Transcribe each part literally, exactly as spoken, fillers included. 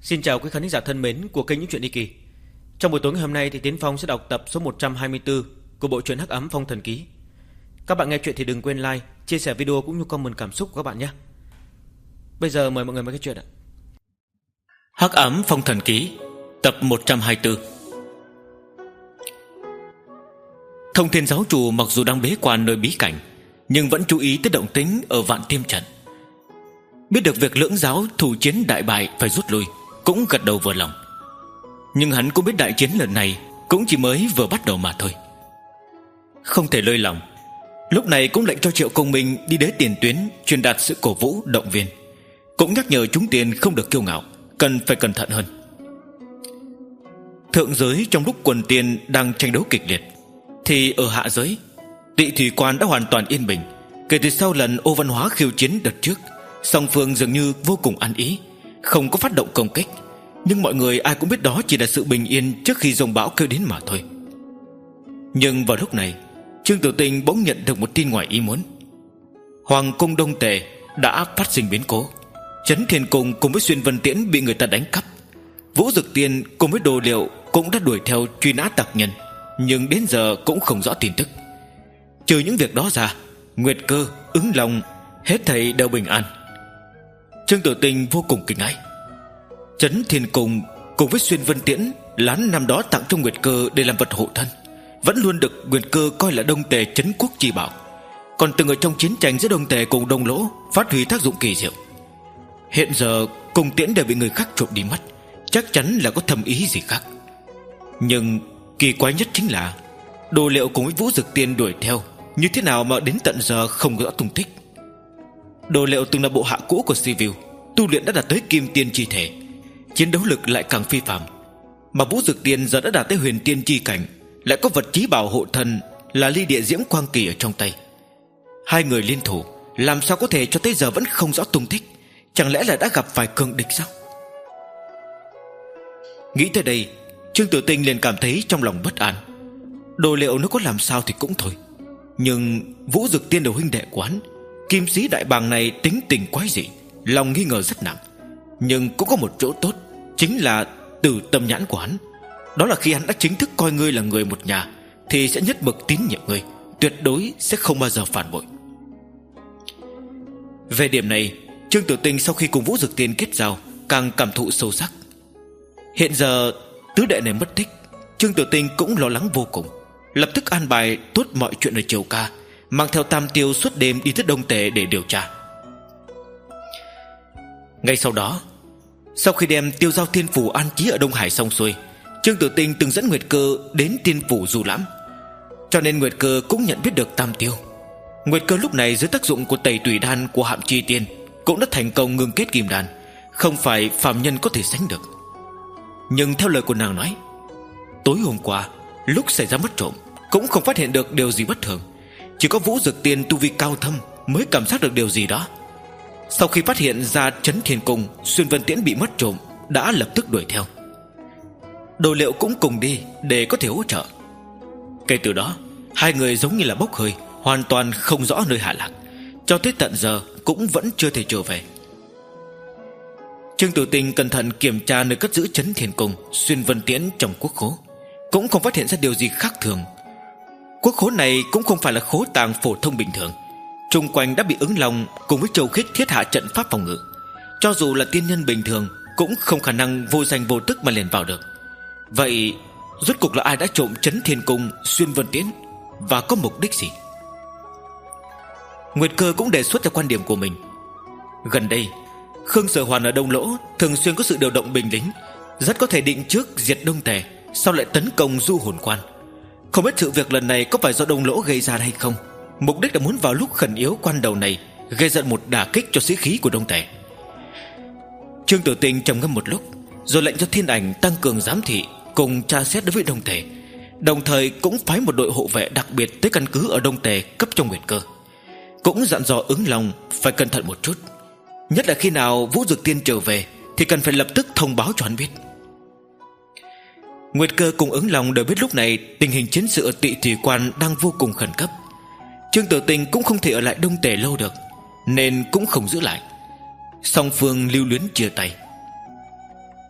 Xin chào quý khán giả thân mến của kênh Những Chuyện Đi Kỳ. Trong buổi tối ngày hôm nay thì Tiến Phong sẽ đọc tập số một trăm hai mươi tư của bộ truyện Hắc Ám Phong Thần Ký. Các bạn nghe chuyện thì đừng quên like, chia sẻ video cũng như comment cảm xúc của các bạn nhé. Bây giờ mời mọi người nghe cái chuyện ạ. Hắc Ám Phong Thần Ký, tập một trăm hai mươi tư. Thông Thiên giáo chủ mặc dù đang bế quan nơi bí cảnh, nhưng vẫn chú ý tới động tĩnh ở Vạn Tiêm trận. Biết được việc lưỡng giáo thủ chiến đại bại phải rút lui, cũng gật đầu vừa lòng. Nhưng hắn cũng biết đại chiến lần này cũng chỉ mới vừa bắt đầu mà thôi. Không thể lơi lòng, lúc này cũng lệnh cho Triệu Công Minh đi đến tiền tuyến truyền đạt sự cổ vũ động viên, cũng nhắc nhở chúng tiền không được kiêu ngạo, cần phải cẩn thận hơn. Thượng giới trong lúc quần tiền đang tranh đấu kịch liệt, thì ở hạ giới Tị Thủy Quan đã hoàn toàn yên bình. Kể từ sau lần Ô Văn Hóa khiêu chiến đợt trước, song phương dường như vô cùng ăn ý, không có phát động công kích. Nhưng mọi người ai cũng biết đó chỉ là sự bình yên trước khi dòng bão kêu đến mà thôi. Nhưng vào lúc này, Trương Tiểu Tinh bỗng nhận được một tin ngoài ý muốn. Hoàng cung Đông Tề đã phát sinh biến cố. Chấn Thiên Cung cùng với Xuyên Vân Tiễn bị người ta đánh cắp. Vũ Dực Tiên cùng với Đồ Liệu cũng đã đuổi theo truy nã tặc nhân, nhưng đến giờ cũng không rõ tin tức. Trừ những việc đó ra, Nguyệt Cơ, Ứng Long hết thảy đều bình an. Trương Tiểu Tinh vô cùng kinh hãi. Chấn Thiên Cung cùng với Xuyên Vân Tiễn lán năm đó tặng cho Nguyệt Cơ để làm vật hộ thân, vẫn luôn được Nguyệt Cơ coi là Đông Tề trấn quốc chi bảo, còn từng ở trong chiến tranh giữa Đông Tề cùng Đông Lỗ phát huy tác dụng kỳ diệu. Hiện giờ cung tiễn đều bị người khác trộm đi mất, chắc chắn là có thâm ý gì khác. Nhưng kỳ quái nhất chính là Đồ Liệu cùng với Vũ Dực Tiên đuổi theo, như thế nào mà đến tận giờ không rõ tung tích. Đồ Liệu từng là bộ hạ cũ của Sivu, tu luyện đã đạt tới Kim Tiên chi thể, chiến đấu lực lại càng phi phàm. Mà Vũ Dực Tiên giờ đã đạt tới Huyền Tiên chi cảnh, lại có vật chí bảo hộ thân là ly địa diễm quang kỳ ở trong tay. Hai người liên thủ, làm sao có thể cho tới giờ vẫn không rõ tung tích? Chẳng lẽ là đã gặp phải cường địch sao? Nghĩ tới đây, Trương Tiểu Tinh liền cảm thấy trong lòng bất an. Đồ Liệu nó có làm sao thì cũng thôi, nhưng Vũ Dực Tiên là huynh đệ của hắn. Kim sĩ đại bàng này tính tình quái dị, lòng nghi ngờ rất nặng. Nhưng cũng có một chỗ tốt, chính là từ tâm nhãn của hắn. Đó là khi hắn đã chính thức coi ngươi là người một nhà, thì sẽ nhất mực tín nhiệm ngươi, tuyệt đối sẽ không bao giờ phản bội. Về điểm này, Trương Tiểu Tinh sau khi cùng Vũ Dực Tiên kết giao càng cảm thụ sâu sắc. Hiện giờ tứ đệ này mất tích, Trương Tiểu Tinh cũng lo lắng vô cùng, lập tức an bài tốt mọi chuyện ở Triều Ca, mang theo Tam Tiêu suốt đêm đi tới Đông Tề để điều tra. Ngay sau đó, sau khi đem Tiêu Giao Thiên Phủ an trí ở Đông Hải xong xuôi, Trương Tiểu Tinh từng dẫn Nguyệt Cơ đến Tiên Phủ du lãm, cho nên Nguyệt Cơ cũng nhận biết được Tam Tiêu. Nguyệt Cơ lúc này dưới tác dụng của Tẩy Tùy Đan của Hạm Chi Tiên cũng đã thành công ngưng kết Kim Đan, không phải phàm nhân có thể sánh được. Nhưng theo lời của nàng nói, tối hôm qua lúc xảy ra mất trộm cũng không phát hiện được điều gì bất thường, chỉ có Vũ Dực Tiên tu vi cao thâm mới cảm giác được điều gì đó. Sau khi phát hiện ra Chấn Thiên Cung Xuyên Vân Tiễn bị mất trộm, đã lập tức đuổi theo. Đồ Liệu cũng cùng đi để có thể hỗ trợ. Kể từ đó, hai người giống như là bốc hơi, hoàn toàn không rõ nơi hạ lạc, cho tới tận giờ cũng vẫn chưa thể trở về. Trương Tiểu Tinh cẩn thận kiểm tra nơi cất giữ Chấn Thiên Cung Xuyên Vân Tiễn trong quốc khố, cũng không phát hiện ra điều gì khác thường. Quốc khố này cũng không phải là khố tàng phổ thông bình thường, chung quanh đã bị Ứng Long cùng với Châu Khích thiết hạ trận pháp phòng ngự. Cho dù là tiên nhân bình thường cũng không khả năng vô danh vô tức mà liền vào được. Vậy rốt cuộc là ai đã trộm Chấn Thiên Cung Xuyên Vân Tiễn, và có mục đích gì? Nguyệt Cơ cũng đề xuất ra quan điểm của mình. Gần đây Khương Sở Hoàn ở Đông Lỗ thường xuyên có sự điều động binh lính, rất có thể định trước diệt Đông Tề, sau lại tấn công Du Hồn Quan. Không biết sự việc lần này có phải do Đông Lỗ gây ra hay không. Mục đích là muốn vào lúc khẩn yếu quan đầu này gây giận một đả kích cho sĩ khí của Đông Tề. Trương Tiểu Tinh trầm ngâm một lúc, rồi lệnh cho Thiên Ảnh tăng cường giám thị cùng tra xét đối với Đông Tề, đồng thời cũng phái một đội hộ vệ đặc biệt tới căn cứ ở Đông Tề cấp cho Nguyệt Cơ. Cũng dặn dò Ứng Long phải cẩn thận một chút, nhất là khi nào Vũ Dực Tiên trở về thì cần phải lập tức thông báo cho hắn biết. Nguyệt Cơ cùng Ứng Long đều biết lúc này tình hình chiến sự ở Tị Thủy Quan đang vô cùng khẩn cấp. Trương Tiểu Tinh cũng không thể ở lại Đông Tề lâu được, nên cũng không giữ lại. Song phương lưu luyến chia tay.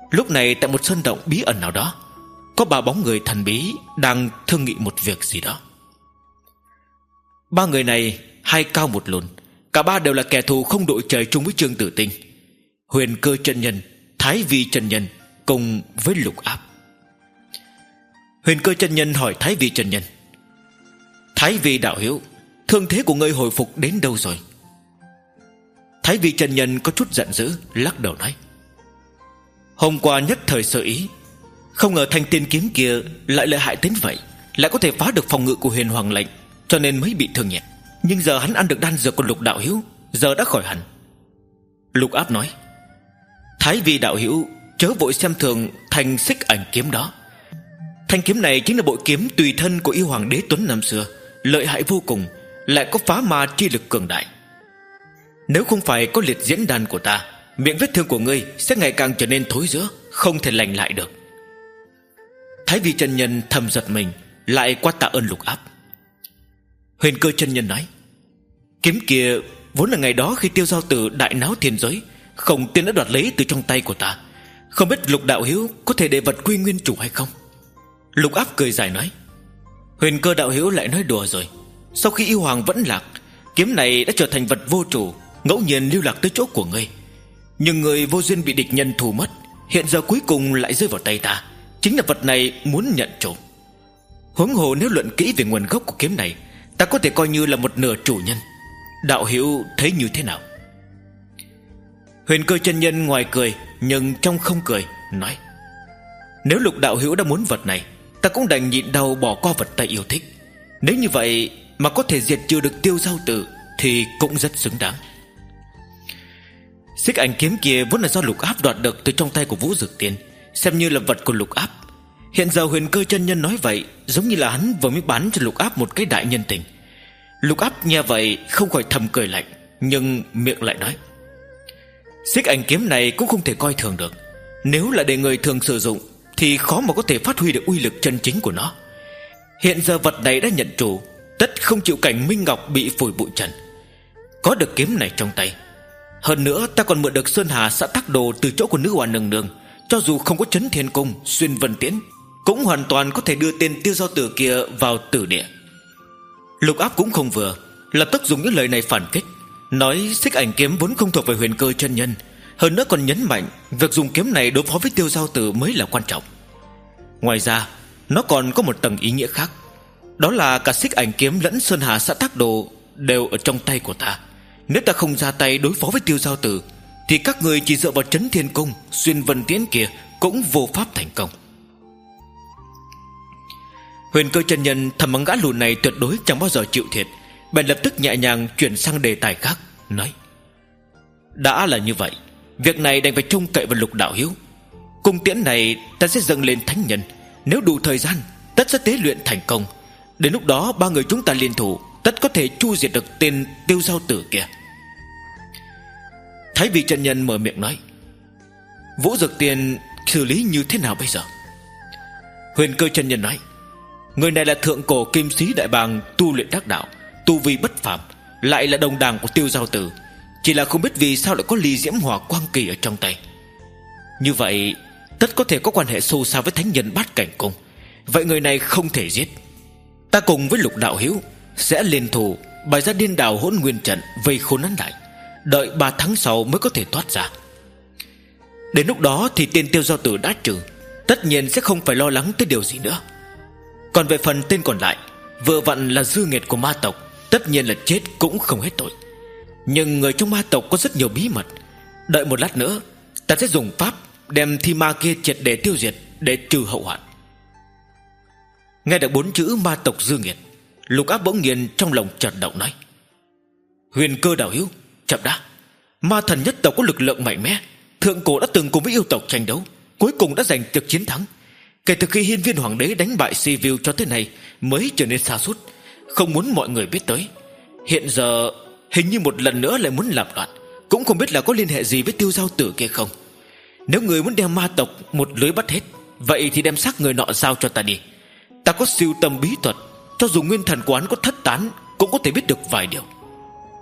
Lúc này tại một sơn động bí ẩn nào đó, có ba bóng người thần bí đang thương nghị một việc gì đó. Ba người này hai cao một lùn, cả ba đều là kẻ thù không đội trời chung với Trương Tử Tinh, Huyền Cơ chân nhân, Thái Vi chân nhân cùng với Lục Áp. Huyền Cơ chân nhân hỏi Thái Vi chân nhân: Thái Vi đạo hữu, thương thế của ngươi hồi phục đến đâu rồi? Thái Vi chân nhân có chút giận dữ, lắc đầu nói: Hôm qua nhất thời sơ ý, không ngờ thanh tiên kiếm kia lại lợi hại đến vậy, lại có thể phá được phòng ngự của Huyền Hoàng lệnh, cho nên mới bị thương nhẹ. Nhưng giờ hắn ăn được đan dược của Lục đạo hữu, giờ đã khỏi hẳn. Lục Áp nói: Thái Vi đạo hữu chớ vội xem thường thanh xích ảnh kiếm đó. Thanh kiếm này chính là bội kiếm tùy thân của yêu hoàng đế Tuấn năm xưa, lợi hại vô cùng, lại có phá ma chi lực cường đại. Nếu không phải có liệt diễn đan của ta, miệng vết thương của ngươi sẽ ngày càng trở nên thối rữa, không thể lành lại được. Thái Vi chân nhân thầm giật mình, lại qua tạ ơn Lục Áp. Huyền Cơ chân nhân nói: Kiếm kia vốn là ngày đó khi Tiêu Giao Tử đại náo thiên giới, Khổng Tiên đã đoạt lấy từ trong tay của ta. Không biết Lục đạo hữu có thể để vật quy nguyên chủ hay không? Lục Áp cười dài nói: Huyền Cơ đạo hữu lại nói đùa rồi. Sau khi yêu hoàng vẫn lạc, kiếm này đã trở thành vật vô chủ, ngẫu nhiên lưu lạc tới chỗ của ngươi. Nhưng người vô duyên bị địch nhân thù mất, hiện giờ cuối cùng lại rơi vào tay ta. Chính là vật này muốn nhận trộm. Huống hồ nếu luận kỹ về nguồn gốc của kiếm này, ta có thể coi như là một nửa chủ nhân. Đạo hữu thấy như thế nào? Huyền Cơ chân nhân ngoài cười nhưng trong không cười, nói: Nếu Lục đạo hữu đã muốn vật này, ta cũng đành nhịn đau bỏ qua vật ta yêu thích. Nếu như vậy mà có thể diệt trừ được Tiêu Giao Tử thì cũng rất xứng đáng. Xích ảnh kiếm kia vốn là do Lục Áp đoạt được từ trong tay của Vũ Dực Tiên, xem như là vật của Lục Áp. Hiện giờ Huyền Cơ chân nhân nói vậy, giống như là hắn vừa mới bán cho Lục Áp một cái đại nhân tình. Lục Áp nghe vậy không khỏi thầm cười lạnh, nhưng miệng lại nói: Xích ảnh kiếm này cũng không thể coi thường được. Nếu là để người thường sử dụng thì khó mà có thể phát huy được uy lực chân chính của nó. Hiện giờ vật này đã nhận chủ, tất không chịu cảnh Minh Ngọc bị phủi bụi trần. Có được kiếm này trong tay, hơn nữa ta còn mượn được Sơn Hà Xã Tắc Đồ từ chỗ của nữ hoàng nương nương, cho dù không có Chấn Thiên Cung, Xuyên Vân Tiễn, cũng hoàn toàn có thể đưa tên Tiêu Giao Tử kia vào tử địa. Lục Áp cũng không vừa, lập tức dùng những lời này phản kích, nói xích ảnh kiếm vốn không thuộc về Huyền Cơ chân nhân, hơn nữa còn nhấn mạnh việc dùng kiếm này đối phó với Tiêu Giao Tử mới là quan trọng. Ngoài ra nó còn có một tầng ý nghĩa khác, đó là cả xích ảnh kiếm lẫn Sơn Hà Xã Tắc Đồ đều ở trong tay của ta. Nếu ta không ra tay đối phó với Tiêu Giao Tử thì các người chỉ dựa vào Chấn Thiên Cung, Xuyên Vân Tiễn kia cũng vô pháp thành công. Huyền Cơ chân nhân thầm mắng gã lùn này tuyệt đối chẳng bao giờ chịu thiệt, bèn lập tức nhẹ nhàng chuyển sang đề tài khác, nói: Đã là như vậy, việc này đành phải trông cậy vào Lục đạo hữu. Cung tiễn này ta sẽ dâng lên thánh nhân, nếu đủ thời gian tất sẽ tế luyện thành công. Đến lúc đó ba người chúng ta liên thủ, tất có thể chu diệt được tên Tiêu Giao Tử kia. Thái Vi chân nhân mở miệng nói: Vũ Dực Tiên xử lý như thế nào bây giờ? Huyền Cơ chân nhân nói: Người này là thượng cổ kim sĩ đại bàng, tu luyện đắc đạo, tu vi bất phàm, lại là đồng đảng của Tiêu Giao Tử, chỉ là không biết vì sao lại có ly diễm hỏa quang kỳ ở trong tay. Như vậy tất có thể có quan hệ sâu xa với thánh nhân Bát Cảnh Cung. Vậy người này không thể giết. Ta cùng với Lục đạo hữu sẽ liên thủ bày ra điên đảo hỗn nguyên trận, vây khốn hắn lại, đợi ba tháng sau mới có thể thoát ra. Đến lúc đó thì tên Tiêu Giao Tử đã trừ, tất nhiên sẽ không phải lo lắng tới điều gì nữa. Còn về phần tên còn lại, vừa vặn là dư nghiệt của ma tộc, tất nhiên là chết cũng không hết tội. Nhưng người trong ma tộc có rất nhiều bí mật, đợi một lát nữa ta sẽ dùng pháp đem thi ma kia triệt để tiêu diệt, để trừ hậu hoạn. Nghe được bốn chữ ma tộc dư nghiệt, Lục Áp bỗng nhiên trong lòng chợt động, nói: Huyền Cơ đạo hữu, chậm đã. Ma thần nhất tộc có lực lượng mạnh mẽ, thượng cổ đã từng cùng với yêu tộc tranh đấu, cuối cùng đã giành được chiến thắng. Kể từ khi Hiên Viên Hoàng đế đánh bại Sivu cho tới nay mới trở nên sa sút, không muốn mọi người biết tới. Hiện giờ hình như một lần nữa lại muốn làm loạn, cũng không biết là có liên hệ gì với Tiêu Giao Tử kia không. Nếu người muốn đem ma tộc một lưới bắt hết, vậy thì đem xác người nọ giao cho ta đi. Ta có siêu tầm bí thuật, cho dù nguyên thần quán có thất tán cũng có thể biết được vài điều.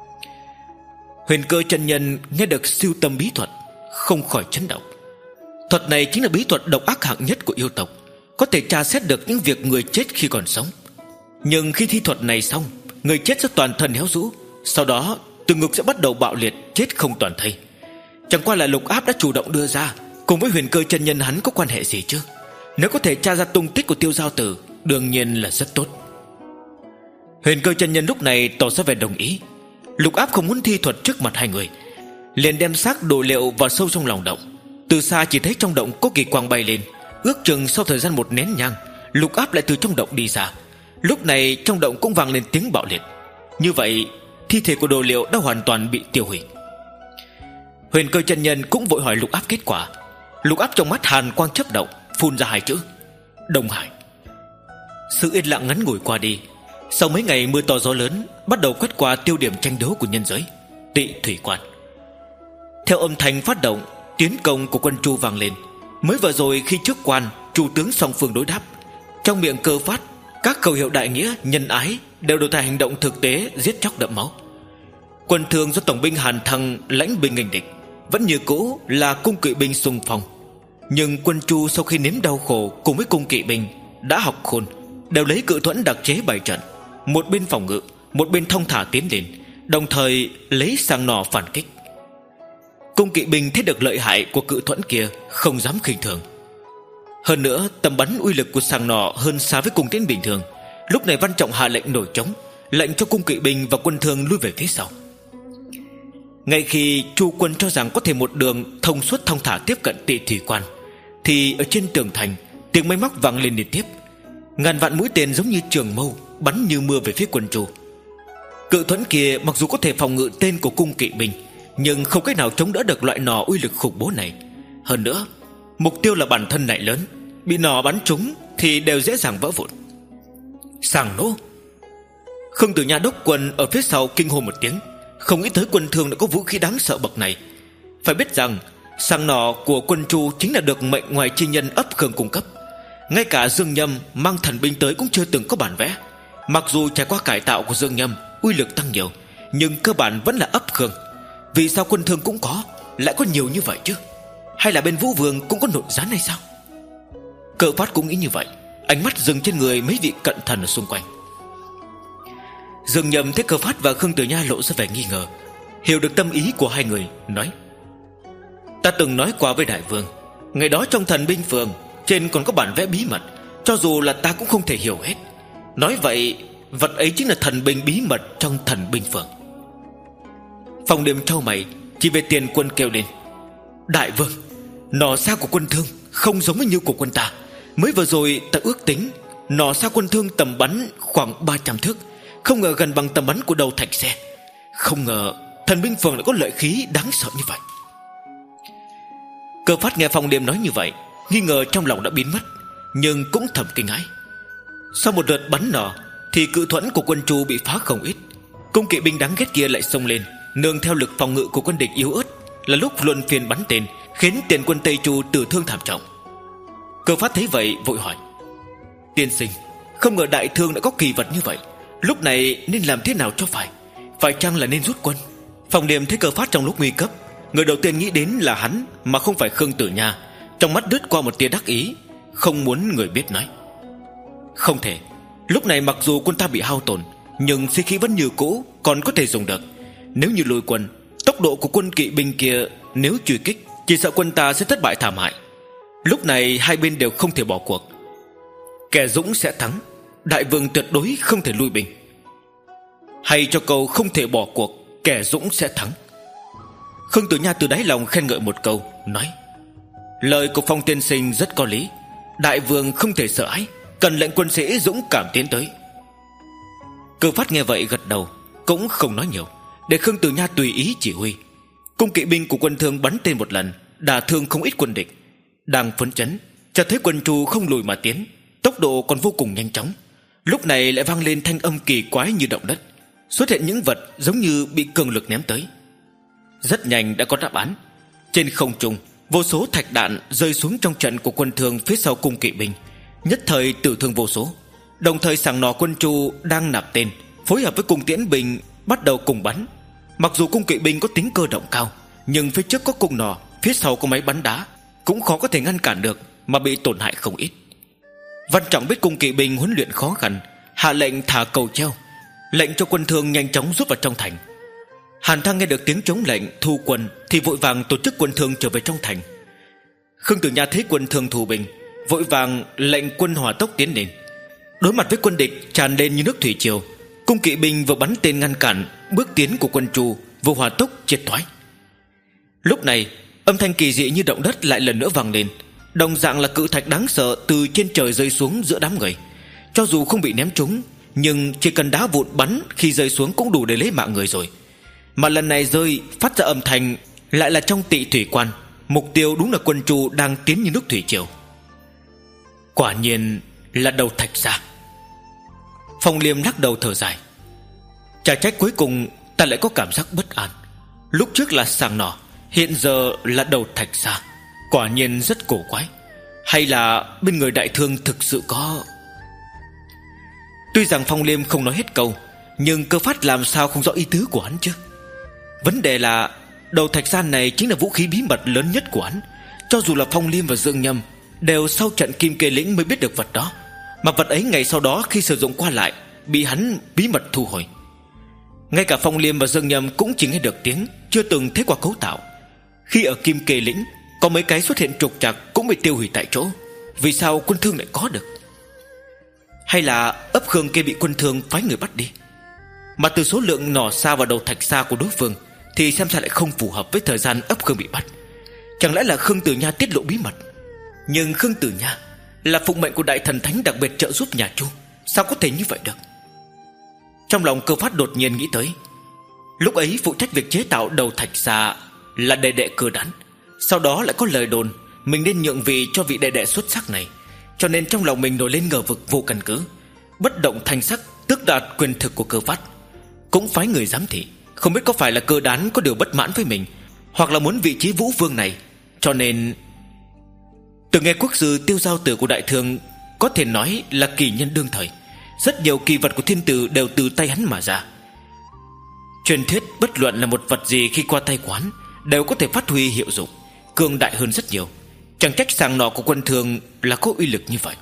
Huyền Cơ chân nhân nghe được siêu tầm bí thuật không khỏi chấn động. Thuật này chính là bí thuật độc ác hạng nhất của yêu tộc, có thể tra xét được những việc người chết khi còn sống. Nhưng khi thi thuật này xong, người chết sẽ toàn thân héo rũ, sau đó từ ngực sẽ bắt đầu bạo liệt, chết không toàn thây. Chẳng qua là Lục Áp đã chủ động đưa ra, cùng với Huyền Cơ chân nhân hắn có quan hệ gì chứ? Nếu có thể tra ra tung tích của Tiêu Giao Tử, đương nhiên là rất tốt. Huyền Cơ chân nhân lúc này tỏ ra vẻ đồng ý. Lục Áp không muốn thi thuật trước mặt hai người, liền đem xác đồ liệu vào sâu trong lòng động. Từ xa chỉ thấy trong động có kỳ quang bay lên. Ước chừng sau thời gian một nén nhang, Lục Áp lại từ trong động đi ra. Lúc này trong động cũng vang lên tiếng bạo liệt. Như vậy thi thể của đồ liệu đã hoàn toàn bị tiêu hủy. Huyền Cơ chân nhân cũng vội hỏi Lục Áp kết quả. Lục Áp trong mắt hàn quang chớp động, phun ra hai chữ: Đông Hải. Sự yên lặng ngắn ngủi qua đi. Sau mấy ngày mưa to gió lớn, bắt đầu quét qua tiêu điểm tranh đấu của nhân giới, Tị Thủy Quan. Theo âm thanh phát động, tiến công của quân Chu vang lên. Mới vừa rồi khi trước quan, chủ tướng song phương đối đáp, trong miệng Cơ Phát, các khẩu hiệu đại nghĩa, nhân ái đều đổi thành hành động thực tế, giết chóc đẫm máu. Quân Thương do tổng binh Hàn Thăng lãnh binh nghênh địch, vẫn như cũ là cung kỵ binh xung phong. Nhưng quân Chu sau khi nếm đau khổ cùng với cung kỵ binh đã học khôn, đều lấy cự thuẫn đặc chế bày trận, một bên phòng ngự, một bên thông thả tiến lên, đồng thời lấy sàng nỏ phản kích. Cung kỵ binh thấy được lợi hại của cự thuẫn kia, không dám khinh thường. Hơn nữa tầm bắn uy lực của sàng nỏ hơn xa với cung tiễn bình thường. Lúc này Văn Trọng hạ lệnh nổi trống, lệnh cho cung kỵ binh và quân Thương lui về phía sau. Ngay khi Chu quân cho rằng có thể một đường thông suốt thông thả tiếp cận Tị Thủy Quan, thì ở trên tường thành tiếng máy móc vang lên liên tiếp. Ngàn vạn mũi tên giống như trường mâu bắn như mưa về phía quân Chu. Cự thuẫn kia mặc dù có thể phòng ngự tên của cung kỵ binh, nhưng không cách nào chống đỡ được loại nỏ uy lực khủng bố này. Hơn nữa mục tiêu là bản thân lại lớn, bị nỏ bắn trúng thì đều dễ dàng vỡ vụn. Sàng nổ. Khương Tử Nha đốc quân ở phía sau kinh hô một tiếng, không nghĩ tới quân Thương đã có vũ khí đáng sợ bậc này. Phải biết rằng sàng nỏ của quân Chu chính là được mệnh ngoài chi nhân ấp Khương cung cấp. Ngay cả Dương Nhâm mang thần binh tới cũng chưa từng có bản vẽ. Mặc dù trải qua cải tạo của Dương Nhâm, uy lực tăng nhiều, nhưng cơ bản vẫn là ấp Khương. Vì sao quân Thương cũng có, lại có nhiều như vậy chứ? Hay là bên Vũ Vương cũng có nội gián hay sao? Cơ Phát cũng nghĩ như vậy, ánh mắt dừng trên người mấy vị cận thần ở xung quanh. Dương Nhâm thấy Cơ Phát và Khương Tử Nha lộ ra vẻ nghi ngờ, hiểu được tâm ý của hai người, nói: Ta từng nói qua với đại vương, ngày đó trong thần binh phường trên còn có bản vẽ bí mật, cho dù là ta cũng không thể hiểu hết. Nói vậy vật ấy chính là thần binh bí mật trong thần binh phường. Phong Điềm trao mày, chỉ về tiền quân kêu lên: Đại vương, nỏ sao của quân Thương không giống với như của quân ta. Mới vừa rồi ta ước tính nỏ sao quân Thương tầm bắn khoảng ba trăm thước, không ngờ gần bằng tầm bắn của đầu thạch xe. Không ngờ thần binh phường lại có lợi khí đáng sợ như vậy. Cơ Phát nghe Phong Điềm nói như vậy, nghi ngờ trong lòng đã biến mất, nhưng cũng thầm kinh hãi. Sau một đợt bắn nỏ thì cự thuẫn của quân Chu bị phá không ít. Cung kỵ binh đáng ghét kia lại xông lên, nương theo lực phòng ngự của quân địch yếu ớt, là lúc luân phiên bắn tên, khiến tiền quân Tây Chu tử thương thảm trọng. Cơ Phát thấy vậy vội hỏi: Tiên sinh, không ngờ đại thương đã có kỳ vật như vậy, lúc này nên làm thế nào cho phải? Phải chăng là nên rút quân? Phong Điềm thấy Cơ Phát trong lúc nguy cấp, người đầu tiên nghĩ đến là hắn mà không phải Khương Tử Nha. Trong mắt lướt qua một tia đắc ý, không muốn người biết nói: Không thể. Lúc này mặc dù quân ta bị hao tổn, nhưng sĩ khí vẫn như cũ, còn có thể dùng được. Nếu như lùi quân, tốc độ của quân kỵ binh kia nếu truy kích, chỉ sợ quân ta sẽ thất bại thảm hại. Lúc này hai bên đều không thể bỏ cuộc. Kẻ dũng sẽ thắng, đại vương tuyệt đối không thể lui binh. Hay cho câu không thể bỏ cuộc, kẻ dũng sẽ thắng. Khương Tử Nha từ đáy lòng khen ngợi một câu, nói: Lời của Phong tiên sinh rất có lý. Đại vương không thể sợ hãi, cần lệnh quân sĩ dũng cảm tiến tới. Cơ Phát nghe vậy gật đầu, cũng không nói nhiều, để Khương Tử Nha tùy ý chỉ huy. Cung kỵ binh của quân Thương bắn tên một lần, đả thương không ít quân địch. Đang phấn chấn, chợt thấy quân Chu không lùi mà tiến, tốc độ còn vô cùng nhanh chóng. Lúc này lại vang lên thanh âm kỳ quái như động đất, xuất hiện những vật giống như bị cường lực ném tới. Rất nhanh đã có đáp án. Trên không trung, vô số thạch đạn rơi xuống trong trận của quân Thương phía sau cung kỵ binh, nhất thời tử thương vô số. Đồng thời sàng nỏ quân Chu đang nạp tên, phối hợp với cung tiễn binh bắt đầu cùng bắn. Mặc dù cung kỵ binh có tính cơ động cao, nhưng phía trước có cung nỏ, phía sau có máy bắn đá, cũng khó có thể ngăn cản được, mà bị tổn hại không ít. Văn Trọng biết cung kỵ binh huấn luyện khó khăn, hạ lệnh thả cầu treo, lệnh cho quân thương nhanh chóng rút vào trong thành. Hàn Thăng nghe được tiếng chống lệnh thu quân thì vội vàng tổ chức quân thương trở về trong thành. Khương Tử Nha thấy quân thương thù bình, vội vàng lệnh quân hỏa tốc tiến lên. Đối mặt với quân địch tràn lên như nước thủy triều, cung kỵ binh vừa bắn tên ngăn cản bước tiến của quân Chu, vừa hỏa tốc triệt thoái. Lúc này âm thanh kỳ dị như động đất lại lần nữa vang lên, đồng dạng là cự thạch đáng sợ từ trên trời rơi xuống giữa đám người. Cho dù không bị ném trúng, nhưng chỉ cần đá vụn bắn khi rơi xuống cũng đủ để lấy mạng người rồi. Mà lần này rơi phát ra âm thanh lại là trong Tị Thủy Quan. Mục tiêu đúng là quân Chu đang tiến như nước thủy triều. Quả nhiên là đầu thạch ra. Phong Liêm lắc đầu thở dài. Chả trách cuối cùng ta lại có cảm giác bất an. Lúc trước là sàng nỏ, hiện giờ là đầu thạch ra. Quả nhiên rất cổ quái. Hay là bên người đại thương thực sự có... Tuy rằng Phong Liêm không nói hết câu, nhưng Cơ Phát làm sao không rõ ý tứ của hắn chứ. Vấn đề là đầu thạch gian này chính là vũ khí bí mật lớn nhất của hắn. Cho dù là Phong Liêm và Dương Nhâm đều sau trận Kim Kê Lĩnh mới biết được vật đó, mà vật ấy ngày sau đó khi sử dụng qua lại bị hắn bí mật thu hồi. Ngay cả Phong Liêm và Dương Nhâm cũng chỉ nghe được tiếng, chưa từng thấy qua cấu tạo. Khi ở Kim Kê Lĩnh có mấy cái xuất hiện trục trặc cũng bị tiêu hủy tại chỗ, vì sao quân thương lại có được? Hay là ấp Khương kia bị quân thương phái người bắt đi? Mà từ số lượng nỏ xa và đầu thạch xa của đối phương thì xem ra lại không phù hợp với thời gian ấp Khương bị bắt. Chẳng lẽ là Khương Tử Nha tiết lộ bí mật? Nhưng Khương Tử Nha là phụng mệnh của Đại Thần Thánh đặc biệt trợ giúp nhà Chu, sao có thể như vậy được? Trong lòng Cơ Phát đột nhiên nghĩ tới, lúc ấy phụ trách việc chế tạo đầu thạch xa là đệ đệ Cơ Đán. Sau đó lại có lời đồn mình nên nhượng vị cho vị đệ đệ xuất sắc này, cho nên trong lòng mình nổi lên ngờ vực vô căn cứ, bất động thanh sắc tước đoạt quyền thực của Cơ Phát. Cũng phái người giám thị, không biết có phải là Cơ Đán có điều bất mãn với mình, hoặc là muốn vị trí vũ vương này, cho nên... Từ nghe quốc sư Tiêu Giao Tử của Đại Thương có thể nói là kỳ nhân đương thời. Rất nhiều kỳ vật của thiên tử đều từ tay hắn mà ra. Truyền thuyết bất luận là một vật gì khi qua tay quán đều có thể phát huy hiệu dụng, cường đại hơn rất nhiều. Chẳng trách sàng nỏ của quân Thường là có uy lực như vậy.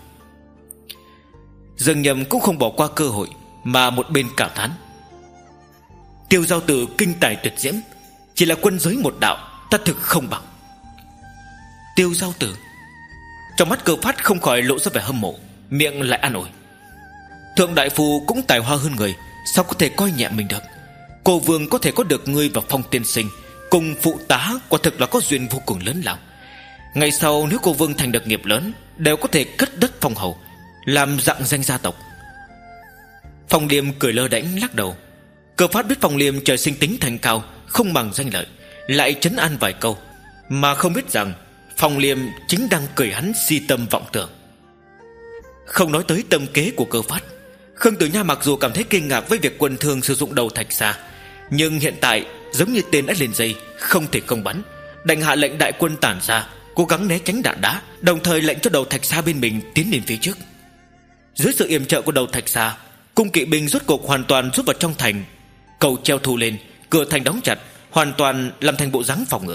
Dương Nhâm cũng không bỏ qua cơ hội, mà một bên cảm thán: Tiêu Giao Tử kinh tài tuyệt diễm, chỉ là quân giới một đạo, ta thực không bằng. Tiêu Giao Tử. Trong mắt Cơ Phát không khỏi lộ ra vẻ hâm mộ, miệng lại an ủi: Thượng đại phu cũng tài hoa hơn người, sao có thể coi nhẹ mình được? Cô vương có thể có được ngươi và Phong tiên sinh cùng phụ tá, quả thực là có duyên vô cùng lớn lao. Ngày sau nếu cô vương thành được nghiệp lớn, đều có thể cất đất phong hầu, làm rạng danh gia tộc. Phong Liêm cười lơ đễnh lắc đầu. Cơ Phát biết Phong Liêm trời sinh tính thành cao, không bằng danh lợi, lại trấn an vài câu, mà không biết rằng Phong Liêm chính đang cười hắn si tâm vọng tưởng. Không nói tới tâm kế của Cơ Phát, Khương Tử Nha mặc dù cảm thấy kinh ngạc với việc quân Thương sử dụng đầu thạch xa, nhưng hiện tại giống như tên đã lên dây, không thể không bắn, đành hạ lệnh đại quân tản ra, cố gắng né tránh đạn đá, đồng thời lệnh cho đầu thạch xa bên mình tiến lên phía trước. Dưới sự yểm trợ của đầu thạch xa, cung kỵ binh rốt cuộc hoàn toàn rút vào trong thành. Cầu treo thu lên, cửa thành đóng chặt, hoàn toàn làm thành bộ dáng phòng ngự.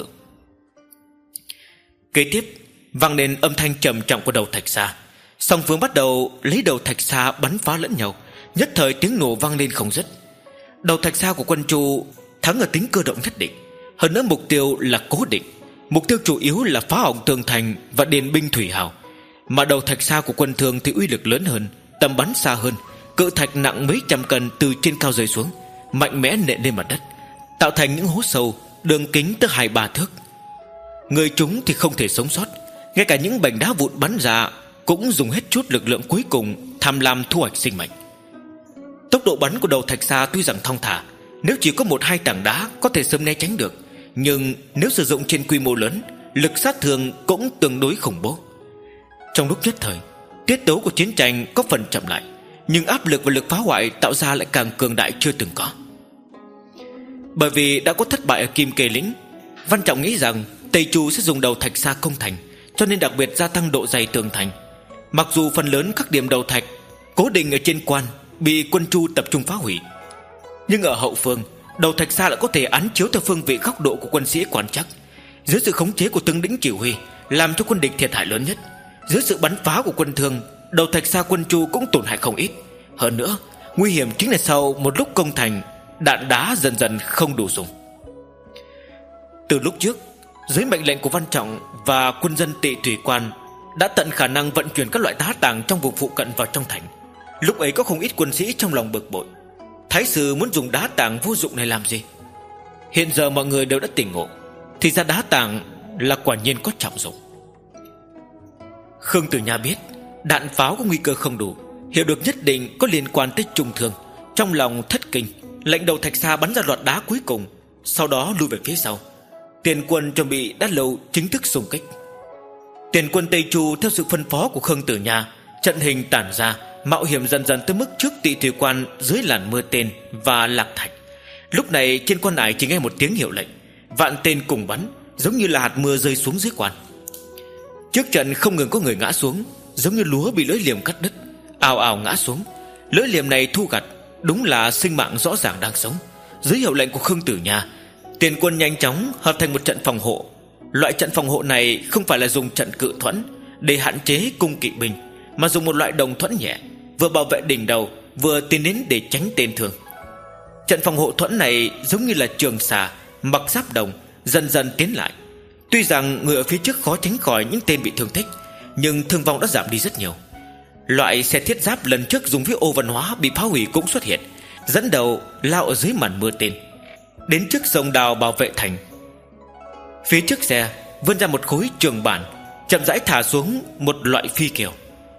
Kế tiếp vang lên âm thanh trầm trọng của đầu thạch xa. Song phương bắt đầu lấy đầu thạch xa bắn phá lẫn nhau, nhất thời tiếng nổ vang lên không dứt. Đầu thạch xa của quân Chu thắng ở tính cơ động nhất định, hơn nữa mục tiêu là cố định. Mục tiêu chủ yếu là phá hỏng tường thành và điền binh thủy hào. Mà đầu thạch xa của quân Thương thì uy lực lớn hơn, tầm bắn xa hơn. Cự thạch nặng mấy trăm cân từ trên cao rơi xuống, mạnh mẽ nện lên mặt đất, tạo thành những hố sâu đường kính tới hai ba thước. Người chúng thì không thể sống sót, ngay cả những mảnh đá vụn bắn ra cũng dùng hết chút lực lượng cuối cùng tham lam thu hoạch sinh mệnh. Tốc độ bắn của đầu thạch xa tuy rằng thong thả, nếu chỉ có một hai tảng đá có thể sớm né tránh được, nhưng nếu sử dụng trên quy mô lớn, lực sát thương cũng tương đối khủng bố. Trong lúc nhất thời, tiết tấu của chiến tranh có phần chậm lại, nhưng áp lực và lực phá hoại tạo ra lại càng cường đại chưa từng có. Bởi vì đã có thất bại ở Kim Kê Lĩnh, Văn Trọng nghĩ rằng Tây Chu sẽ dùng đầu thạch xa công thành, cho nên đặc biệt gia tăng độ dày tường thành. Mặc dù phần lớn các điểm đầu thạch cố định ở trên quan bị quân Chu tập trung phá hủy, nhưng ở hậu phương, đầu thạch xa lại có thể án chiếu theo phương vị góc độ của quân sĩ quan chắc. Dưới sự khống chế của tướng lĩnh chỉ huy, làm cho quân địch thiệt hại lớn nhất. Dưới sự bắn phá của quân Thương, đầu Thạch Sa quân Chu cũng tổn hại không ít. Hơn nữa, nguy hiểm chính là sau một lúc công thành, đạn đá dần dần không đủ dùng. Từ lúc trước, dưới mệnh lệnh của Văn Trọng và quân dân Tị Thủy Quan đã tận khả năng vận chuyển các loại đá tàng trong vùng phụ cận vào trong thành. Lúc ấy có không ít quân sĩ trong lòng bực bội. Thái sư muốn dùng đá tàng vô dụng này làm gì? Hiện giờ mọi người đều đã tỉnh ngộ, thì ra đá tàng là quả nhiên có trọng dụng. Khương Tử Nha biết đạn pháo có nguy cơ không đủ, hiểu được nhất định có liên quan tới trung thương, trong lòng thất kinh, lệnh đầu Thạch Sa bắn ra loạt đá cuối cùng, sau đó lui về phía sau. Tiền quân chuẩn bị đã lâu chính thức xung kích. Tiền quân Tây Chu theo sự phân phó của Khương Tử Nha, trận hình tản ra, mạo hiểm dần dần tới mức trước Tị Thủy Quan, dưới làn mưa tên và lạc thạch. Lúc này trên quan ải chỉ nghe một tiếng hiệu lệnh, vạn tên cùng bắn, giống như là hạt mưa rơi xuống dưới quan. Trước trận không ngừng có người ngã xuống, giống như lúa bị lưỡi liềm cắt đứt, ào ào ngã xuống. Lưỡi liềm này thu gặt, đúng là sinh mạng rõ ràng đang sống. Dưới hiệu lệnh của Khương Tử Nha, tiền quân nhanh chóng hợp thành một trận phòng hộ. Loại trận phòng hộ này không phải là dùng trận cự thuẫn để hạn chế cung kỵ binh, mà dùng một loại đồng thuẫn nhẹ, vừa bảo vệ đỉnh đầu, vừa tiến đến để tránh tên thương. Trận phòng hộ thuẫn này giống như là trường xà mặc giáp đồng, dần dần tiến lại. Tuy rằng người ở phía trước khó tránh khỏi những tên bị thương tích, nhưng thương vong đã giảm đi rất nhiều. Loại xe thiết giáp lần trước dùng với Ô Văn Hóa bị phá hủy cũng xuất hiện, dẫn đầu lao ở dưới màn mưa tên, đến trước sông đào bảo vệ thành. Phía trước xe vươn ra một khối trường bản, chậm rãi thả xuống một loại phi kiều.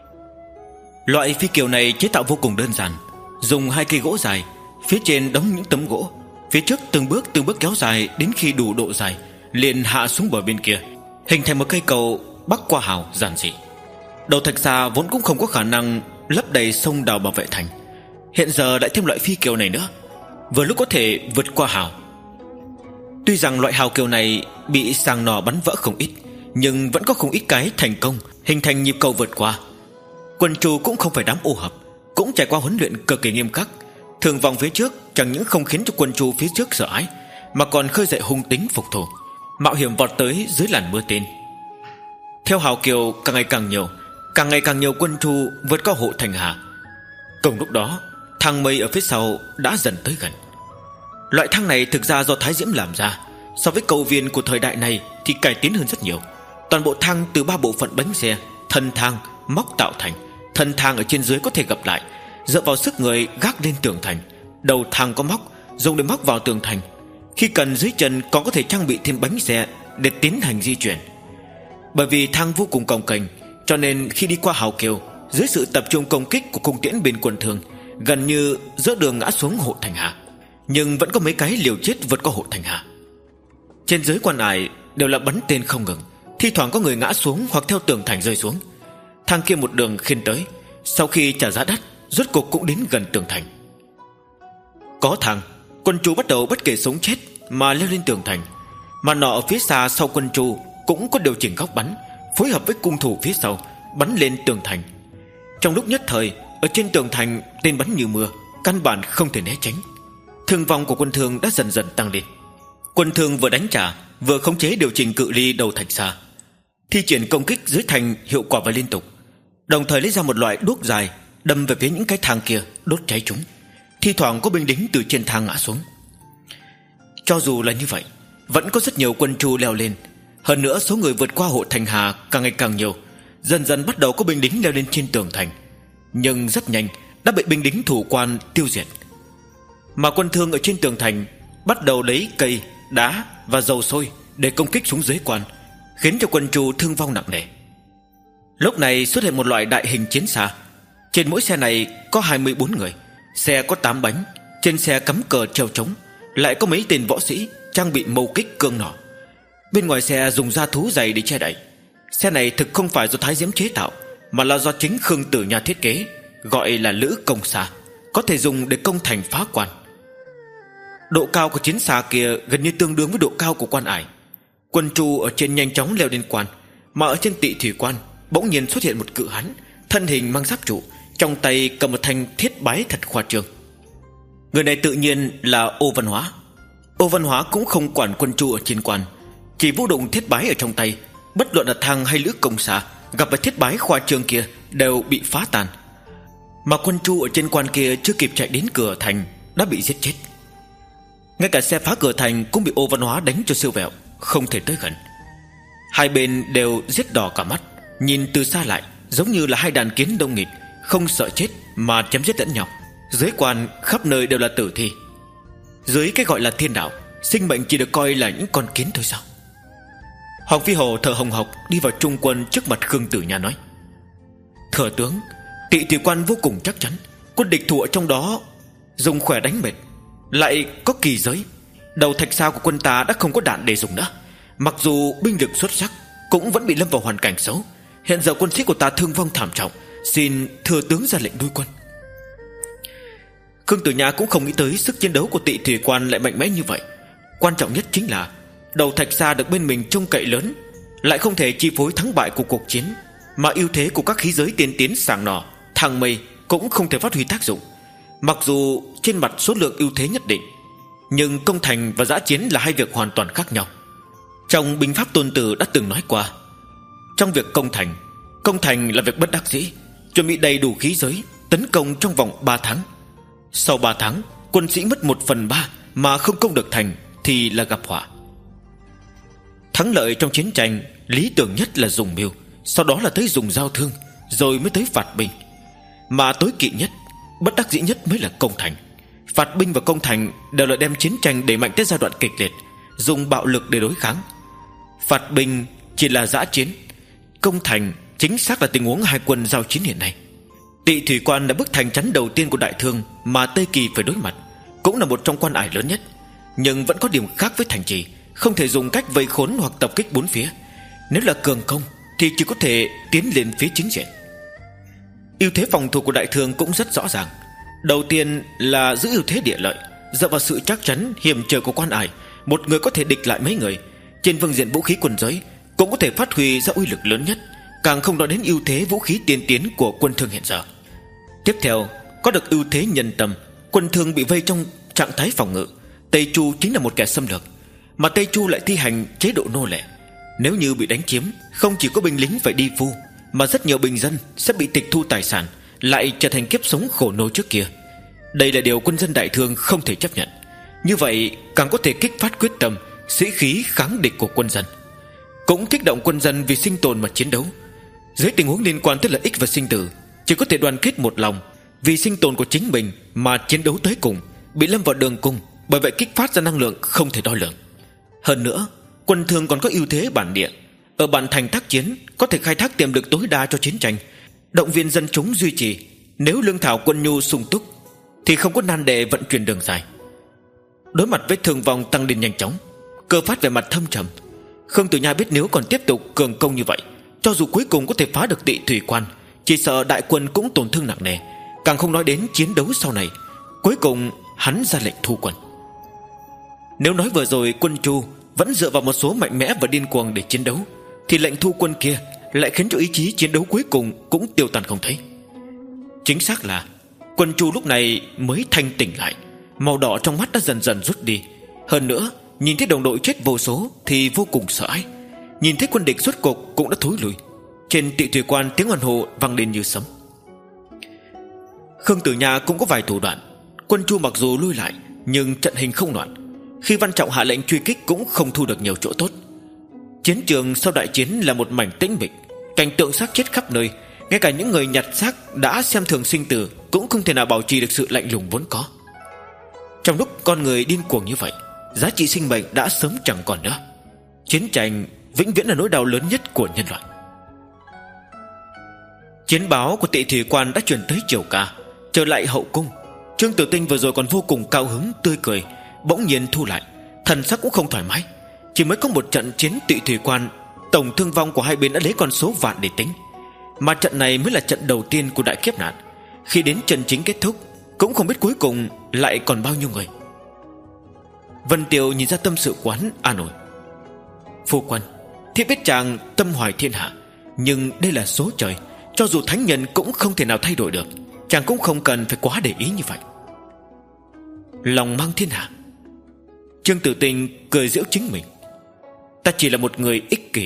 Loại phi kiều này chế tạo vô cùng đơn giản, dùng hai cây gỗ dài, phía trên đóng những tấm gỗ, phía trước từng bước từng bước kéo dài đến khi đủ độ dài, liền hạ xuống bờ bên kia, hình thành một cây cầu bắc qua hào giản dị. Đầu Thạch Sa vốn cũng không có khả năng lấp đầy sông đào bảo vệ thành, hiện giờ lại thêm loại phi kiều này nữa, vừa lúc có thể vượt qua hào. Tuy rằng loại hào kiều này bị sàng nỏ bắn vỡ không ít, nhưng vẫn có không ít cái thành công, hình thành nhịp cầu vượt qua. Quân Chu cũng không phải đám ô hợp, cũng trải qua huấn luyện cực kỳ nghiêm khắc. Thương vong phía trước chẳng những không khiến cho quân Chu phía trước sợ hãi, mà còn khơi dậy hung tính phục thù, mạo hiểm vọt tới dưới làn mưa tên. Theo hào kiều càng ngày càng nhiều, càng ngày càng nhiều quân Chu vượt qua hộ thành hà. Cùng lúc đó, thang mây ở phía sau đã dần tới gần. Loại thang này thực ra do Thái Diễm làm ra, so với cầu viên của thời đại này thì cải tiến hơn rất nhiều. Toàn bộ thang từ ba bộ phận bánh xe, thân thang, móc tạo thành. Thân thang ở trên dưới có thể gập lại, dựa vào sức người gác lên tường thành. Đầu thang có móc, dùng để móc vào tường thành. Khi cần dưới chân còn có thể trang bị thêm bánh xe để tiến hành di chuyển. Bởi vì thang vô cùng cồng kềnh, cho nên khi đi qua hào kiều, dưới sự tập trung công kích của cung tiễn bên quân Thương, gần như giữa đường ngã xuống hộ thành hà. Nhưng vẫn có mấy cái liều chết vượt qua hộ thành hà. Trên dưới quan ải đều là bắn tên không ngừng, thi thoảng có người ngã xuống hoặc theo tường thành rơi xuống. Thang kia một đường khiên tới, sau khi trả giá đắt, rốt cuộc cũng đến gần tường thành. Có thang, quân Chu bắt đầu bất kể sống chết mà leo lên tường thành. Mà nọ ở phía xa sau quân Chu cũng có điều chỉnh góc bắn, phối hợp với cung thủ phía sau bắn lên tường thành. Trong lúc nhất thời, ở trên tường thành tên bắn như mưa, căn bản không thể né tránh. Thương vong của quân Thương đã dần dần tăng lên. Quân Thương vừa đánh trả, vừa khống chế điều chỉnh cự ly đầu Thạch Sa, thi triển công kích dưới thành hiệu quả và liên tục, đồng thời lấy ra một loại đuốc dài đâm về phía những cái thang kia, đốt cháy chúng. Thi thoảng có binh lính từ trên thang ngã xuống. Cho dù là như vậy, vẫn có rất nhiều quân Chu leo lên. Hơn nữa số người vượt qua hộ thành hà càng ngày càng nhiều, dần dần bắt đầu có binh lính leo lên trên tường thành, nhưng rất nhanh đã bị binh lính thủ quan tiêu diệt. Mà quân Thương ở trên tường thành bắt đầu lấy cây, đá và dầu sôi để công kích xuống dưới quan, khiến cho quân Chu thương vong nặng nề. Lúc này xuất hiện một loại đại hình chiến xa. Trên mỗi xe này có hai mươi bốn người, xe có tám bánh, trên xe cắm cờ treo trống, lại có mấy tên võ sĩ trang bị mâu kích cương nỏ. Bên ngoài xe dùng da thú dày để che đậy. Xe này thực không phải do Thái Diễm chế tạo, mà là do chính Khương Tử Nha thiết kế, gọi là lữ công xa, có thể dùng để công thành phá quan. Độ cao của chiến xa kia gần như tương đương với độ cao của quan ải. Quân Chu ở trên nhanh chóng leo lên quan, mà ở trên Tị Thủy Quan bỗng nhiên xuất hiện một cự hán, thân hình mang giáp trụ, trong tay cầm một thanh thiết bái thật khoa trương. Người này tự nhiên là Ô Văn Hóa. Ô Văn Hóa cũng không quản quân Chu ở trên quan, chỉ vũ động thiết bái ở trong tay, Bất luận là thang hay lữ công xà gặp phải thiết bái khoa trương kia đều bị phá tan, mà quân Chu ở trên quan kia chưa kịp chạy đến cửa thành đã bị giết chết. Ngay cả xe phá cửa thành cũng bị Ô Văn Hóa đánh cho siêu vẹo, không thể tới gần. Hai bên đều giết đỏ cả mắt, nhìn từ xa lại giống như là hai đàn kiến đông nghịt, không sợ chết mà chém giết lẫn nhau. Dưới quan khắp nơi đều là tử thi. Dưới cái gọi là thiên đạo, sinh mệnh chỉ được coi là những con kiến thôi sao? Hoàng Phi Hổ thở hồng hộc đi vào trung quân trước mặt Khương Tử Nha nói: Thừa tướng, Tị Thủy Quan vô cùng chắc chắn, quân địch thủ ở trong đó dùng khỏe đánh mệt, lại có kỳ giới. Đầu thạch sao của quân ta đã không có đạn để dùng nữa. Mặc dù binh lực xuất sắc, cũng vẫn bị lâm vào hoàn cảnh xấu. Hiện giờ quân sĩ của ta thương vong thảm trọng, xin thừa tướng ra lệnh đuổi quân. Khương Tử Nha cũng không nghĩ tới sức chiến đấu của Tị Thủy Quan lại mạnh mẽ như vậy. Quan trọng nhất chính là đầu thạch xa được bên mình trông cậy lớn, lại không thể chi phối thắng bại của cuộc chiến, mà ưu thế của các khí giới tiên tiến sàng nỏ, thang mây cũng không thể phát huy tác dụng. Mặc dù trên mặt số lượng ưu thế nhất định, nhưng công thành và giã chiến là hai việc hoàn toàn khác nhau. Trong binh pháp Tôn Tử đã từng nói qua, trong việc công thành, công thành là việc bất đắc dĩ, chuẩn bị đầy đủ khí giới, tấn công trong vòng ba tháng. Sau ba tháng, quân sĩ mất một phần ba mà không công được thành thì là gặp họa. Thắng lợi trong chiến tranh lý tưởng nhất là dùng mưu, sau đó là tới dùng giao thương, rồi mới tới phạt binh. Mà tối kỵ nhất, bất đắc dĩ nhất mới là công thành. Phạt binh và công thành đều là đem chiến tranh đẩy mạnh tới giai đoạn kịch liệt, dùng bạo lực để đối kháng. Phạt binh chỉ là giã chiến, công thành chính xác là tình huống hai quân giao chiến hiện nay. Tị Thủy Quan là bức thành chắn đầu tiên của Đại Thương mà Tây Kỳ phải đối mặt, cũng là một trong quan ải lớn nhất. Nhưng vẫn có điểm khác với thành trì, không thể dùng cách vây khốn hoặc tập kích bốn phía. Nếu là cường công thì chỉ có thể tiến lên phía chính diện. Ưu thế phòng thủ của Đại Thương cũng rất rõ ràng. Đầu tiên là giữ ưu thế địa lợi, dựa vào sự chắc chắn hiểm trở của quan ải, một người có thể địch lại mấy người. Trên phương diện vũ khí quân giới cũng có thể phát huy ra uy lực lớn nhất, càng không nói đến ưu thế vũ khí tiên tiến của quân Thương hiện giờ. Tiếp theo, có được ưu thế nhân tâm, quân Thương bị vây trong trạng thái phòng ngự. Tây Chu chính là một kẻ xâm lược, mà Tây Chu lại thi hành chế độ nô lệ. Nếu như bị đánh chiếm, không chỉ có binh lính phải đi phu, mà rất nhiều bình dân sẽ bị tịch thu tài sản, lại trở thành kiếp sống khổ nô trước kia. Đây là điều quân dân Đại Thương không thể chấp nhận. Như vậy càng có thể kích phát quyết tâm, sĩ khí kháng địch của quân dân, cũng kích động quân dân vì sinh tồn mà chiến đấu. Dưới tình huống liên quan tới lợi ích và sinh tử, chỉ có thể đoàn kết một lòng, vì sinh tồn của chính mình mà chiến đấu tới cùng, bị lâm vào đường cùng, bởi vậy kích phát ra năng lượng không thể đo lường. Hơn nữa, quân Thương còn có ưu thế bản địa. Ở bản thành tác chiến, có thể khai thác tiềm lực tối đa cho chiến tranh, động viên dân chúng duy trì. Nếu lương thảo quân nhu sung túc thì không có nan đề vận chuyển đường dài. Đối mặt với thương vong tăng lên nhanh chóng, Cơ Phát về mặt thâm trầm. Khương Tử Nha biết nếu còn tiếp tục cường công như vậy, cho dù cuối cùng có thể phá được Tị Thủy Quan, chỉ sợ đại quân cũng tổn thương nặng nề, càng không nói đến chiến đấu sau này. Cuối cùng hắn ra lệnh thu quân. Nếu nói vừa rồi quân Chu vẫn dựa vào một số mạnh mẽ và điên cuồng để chiến đấu, thì lệnh thu quân kia lại khiến cho ý chí chiến đấu cuối cùng cũng tiêu tan không thấy. Chính xác là quân Chu lúc này mới thanh tỉnh lại, màu đỏ trong mắt đã dần dần rút đi. Hơn nữa, nhìn thấy đồng đội chết vô số thì vô cùng sợ hãi. Nhìn thấy quân địch rốt cuộc cũng đã thối lùi. Trên Tị Thủy Quan tiếng hoan hô vang lên như sấm. Khương Tử Nha cũng có vài thủ đoạn. Quân Chu mặc dù lui lại, nhưng trận hình không loạn. Khi Văn Trọng hạ lệnh truy kích cũng không thu được nhiều chỗ tốt. Chiến trường sau đại chiến là một mảnh tĩnh mịch, cảnh tượng xác chết khắp nơi. Ngay cả những người nhặt xác đã xem thường sinh tử cũng không thể nào bảo trì được sự lạnh lùng vốn có. Trong lúc con người điên cuồng như vậy, giá trị sinh mệnh đã sớm chẳng còn nữa. Chiến tranh vĩnh viễn là nỗi đau lớn nhất của nhân loại. Chiến báo của Tị Thủy Quan đã truyền tới Triều Ca. Trở lại hậu cung, Trương Tử Tinh vừa rồi còn vô cùng cao hứng tươi cười, bỗng nhiên thu lại, thần sắc cũng không thoải mái. Chỉ mới có một trận chiến Tị Thủy Quan, tổng thương vong của hai bên đã lấy con số vạn để tính. Mà trận này mới là trận đầu tiên của đại kiếp nạn. Khi đến trận chính kết thúc, cũng không biết cuối cùng lại còn bao nhiêu người. Vân Tiêu nhìn ra tâm sự quán an ủi: Phu quân, thiếp biết chàng tâm hoài thiên hạ, nhưng đây là số trời, cho dù thánh nhân cũng không thể nào thay đổi được. Chàng cũng không cần phải quá để ý như vậy. Lòng mang thiên hạ. Trương Tử Tinh cười giễu chính mình: Ta chỉ là một người ích kỷ,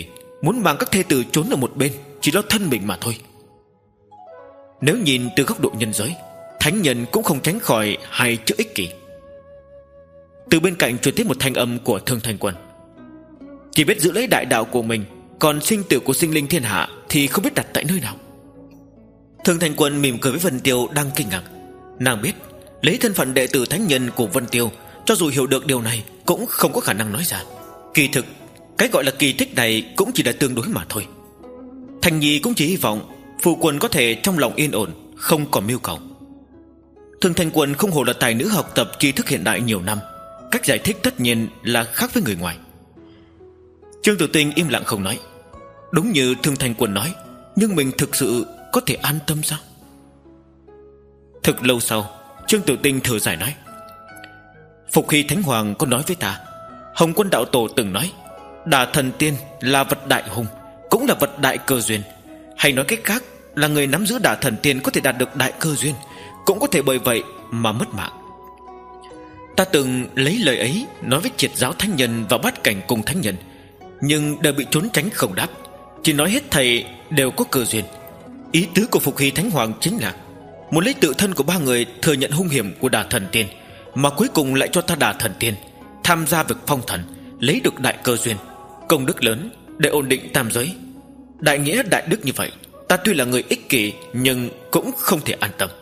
muốn mang các thê tử trốn ở một bên chỉ lo thân mình mà thôi. Nếu nhìn từ góc độ nhân giới, thánh nhân cũng không tránh khỏi hai chữ ích kỷ. Từ bên cạnh truyền tới một thanh âm của Thương Thanh Quân: chỉ biết giữ lấy đại đạo của mình, còn sinh tử của sinh linh thiên hạ thì không biết đặt tại nơi nào. Thương Thanh Quân mỉm cười với Vân Tiêu đang kinh ngạc. Nàng biết lấy thân phận đệ tử thánh nhân của Vân Tiêu, cho dù hiểu được điều này cũng không có khả năng nói ra. Kỳ thực cái gọi là kỳ tích này cũng chỉ là tương đối mà thôi. Thanh Nhi cũng chỉ hy vọng phụ quân có thể trong lòng yên ổn, không còn mưu cầu. Thương Thanh Quân không hổ là tài nữ học tập tri thức hiện đại nhiều năm, cách giải thích tất nhiên là khác với người ngoài. Trương Tử Tinh im lặng không nói. Đúng như Thương Thanh Quân nói, nhưng mình thực sự có thể an tâm sao? Thực lâu sau, Trương Tử Tinh thở dài nói: Phục Hy Thánh Hoàng có nói với ta, Hồng Quân đạo tổ từng nói, Đả Thần Tiên là vật đại hung, cũng là vật đại cơ duyên. Hay nói cách khác là người nắm giữ Đả Thần Tiên có thể đạt được đại cơ duyên, cũng có thể bởi vậy mà mất mạng. Ta từng lấy lời ấy nói với triệt giáo thánh nhân và bát cảnh cùng thánh nhân, nhưng đều bị trốn tránh không đáp, chỉ nói hết thầy đều có cơ duyên. Ý tứ của Phục Hy Thánh Hoàng chính là muốn lấy tự thân của ba người thừa nhận hung hiểm của Đả Thần Tiên, mà cuối cùng lại cho ta Đả Thần Tiên tham gia việc phong thần, lấy được đại cơ duyên, công đức lớn để ổn định tam giới. Đại nghĩa đại đức như vậy, ta tuy là người ích kỷ nhưng cũng không thể an tâm.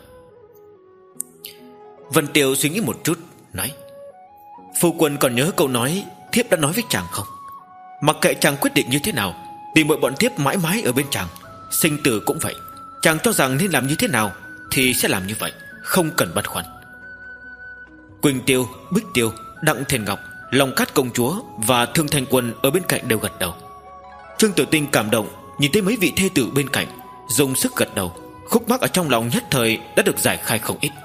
Vân Tiêu suy nghĩ một chút, nói: Phu quân còn nhớ câu nói thiếp đã nói với chàng không? Mặc kệ chàng quyết định như thế nào, thì mọi bọn thiếp mãi mãi ở bên chàng, sinh tử cũng vậy. Chàng cho rằng nên làm như thế nào thì sẽ làm như vậy, không cần băn khoăn. Quỳnh Tiêu, Bích Tiêu, Đặng Thiền Ngọc, Long Cát Công Chúa và Thương Thanh Quân ở bên cạnh đều gật đầu. Trương Tiểu Tinh cảm động nhìn thấy mấy vị thê tử bên cạnh, dùng sức gật đầu. Khúc mắc ở trong lòng nhất thời đã được giải khai không ít.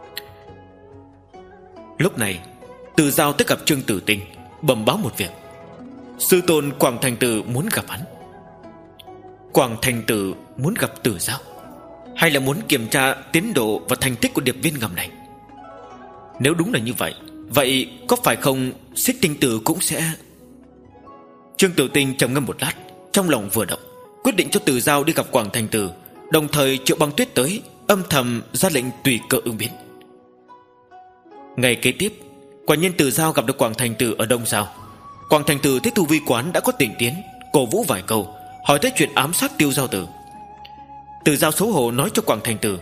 Lúc này Từ Giao tới gặp Trương Tử Tinh, bẩm báo một việc: sư tôn Quảng Thành Tử muốn gặp hắn. Quảng Thành Tử muốn gặp Từ Giao, hay là muốn kiểm tra tiến độ và thành tích của điệp viên ngầm này? Nếu đúng là như vậy, vậy có phải không Xích Tinh Tử cũng sẽ... Trương Tử Tinh trầm ngâm một lát, trong lòng vừa động, quyết định cho Từ Giao đi gặp Quảng Thành Tử, đồng thời Triệu Băng Tuyết tới, âm thầm ra lệnh tùy cơ ứng biến. Ngày kế tiếp, quả nhiên Từ Giao gặp được Quảng Thành Tử ở Đông Giao. Quảng Thành Tử thấy tu vi quán đã có tỉnh tiến, cổ vũ vài câu, hỏi tới chuyện ám sát Tiêu Giao Tử. Từ Giao xấu hổ nói cho Quảng Thành Tử,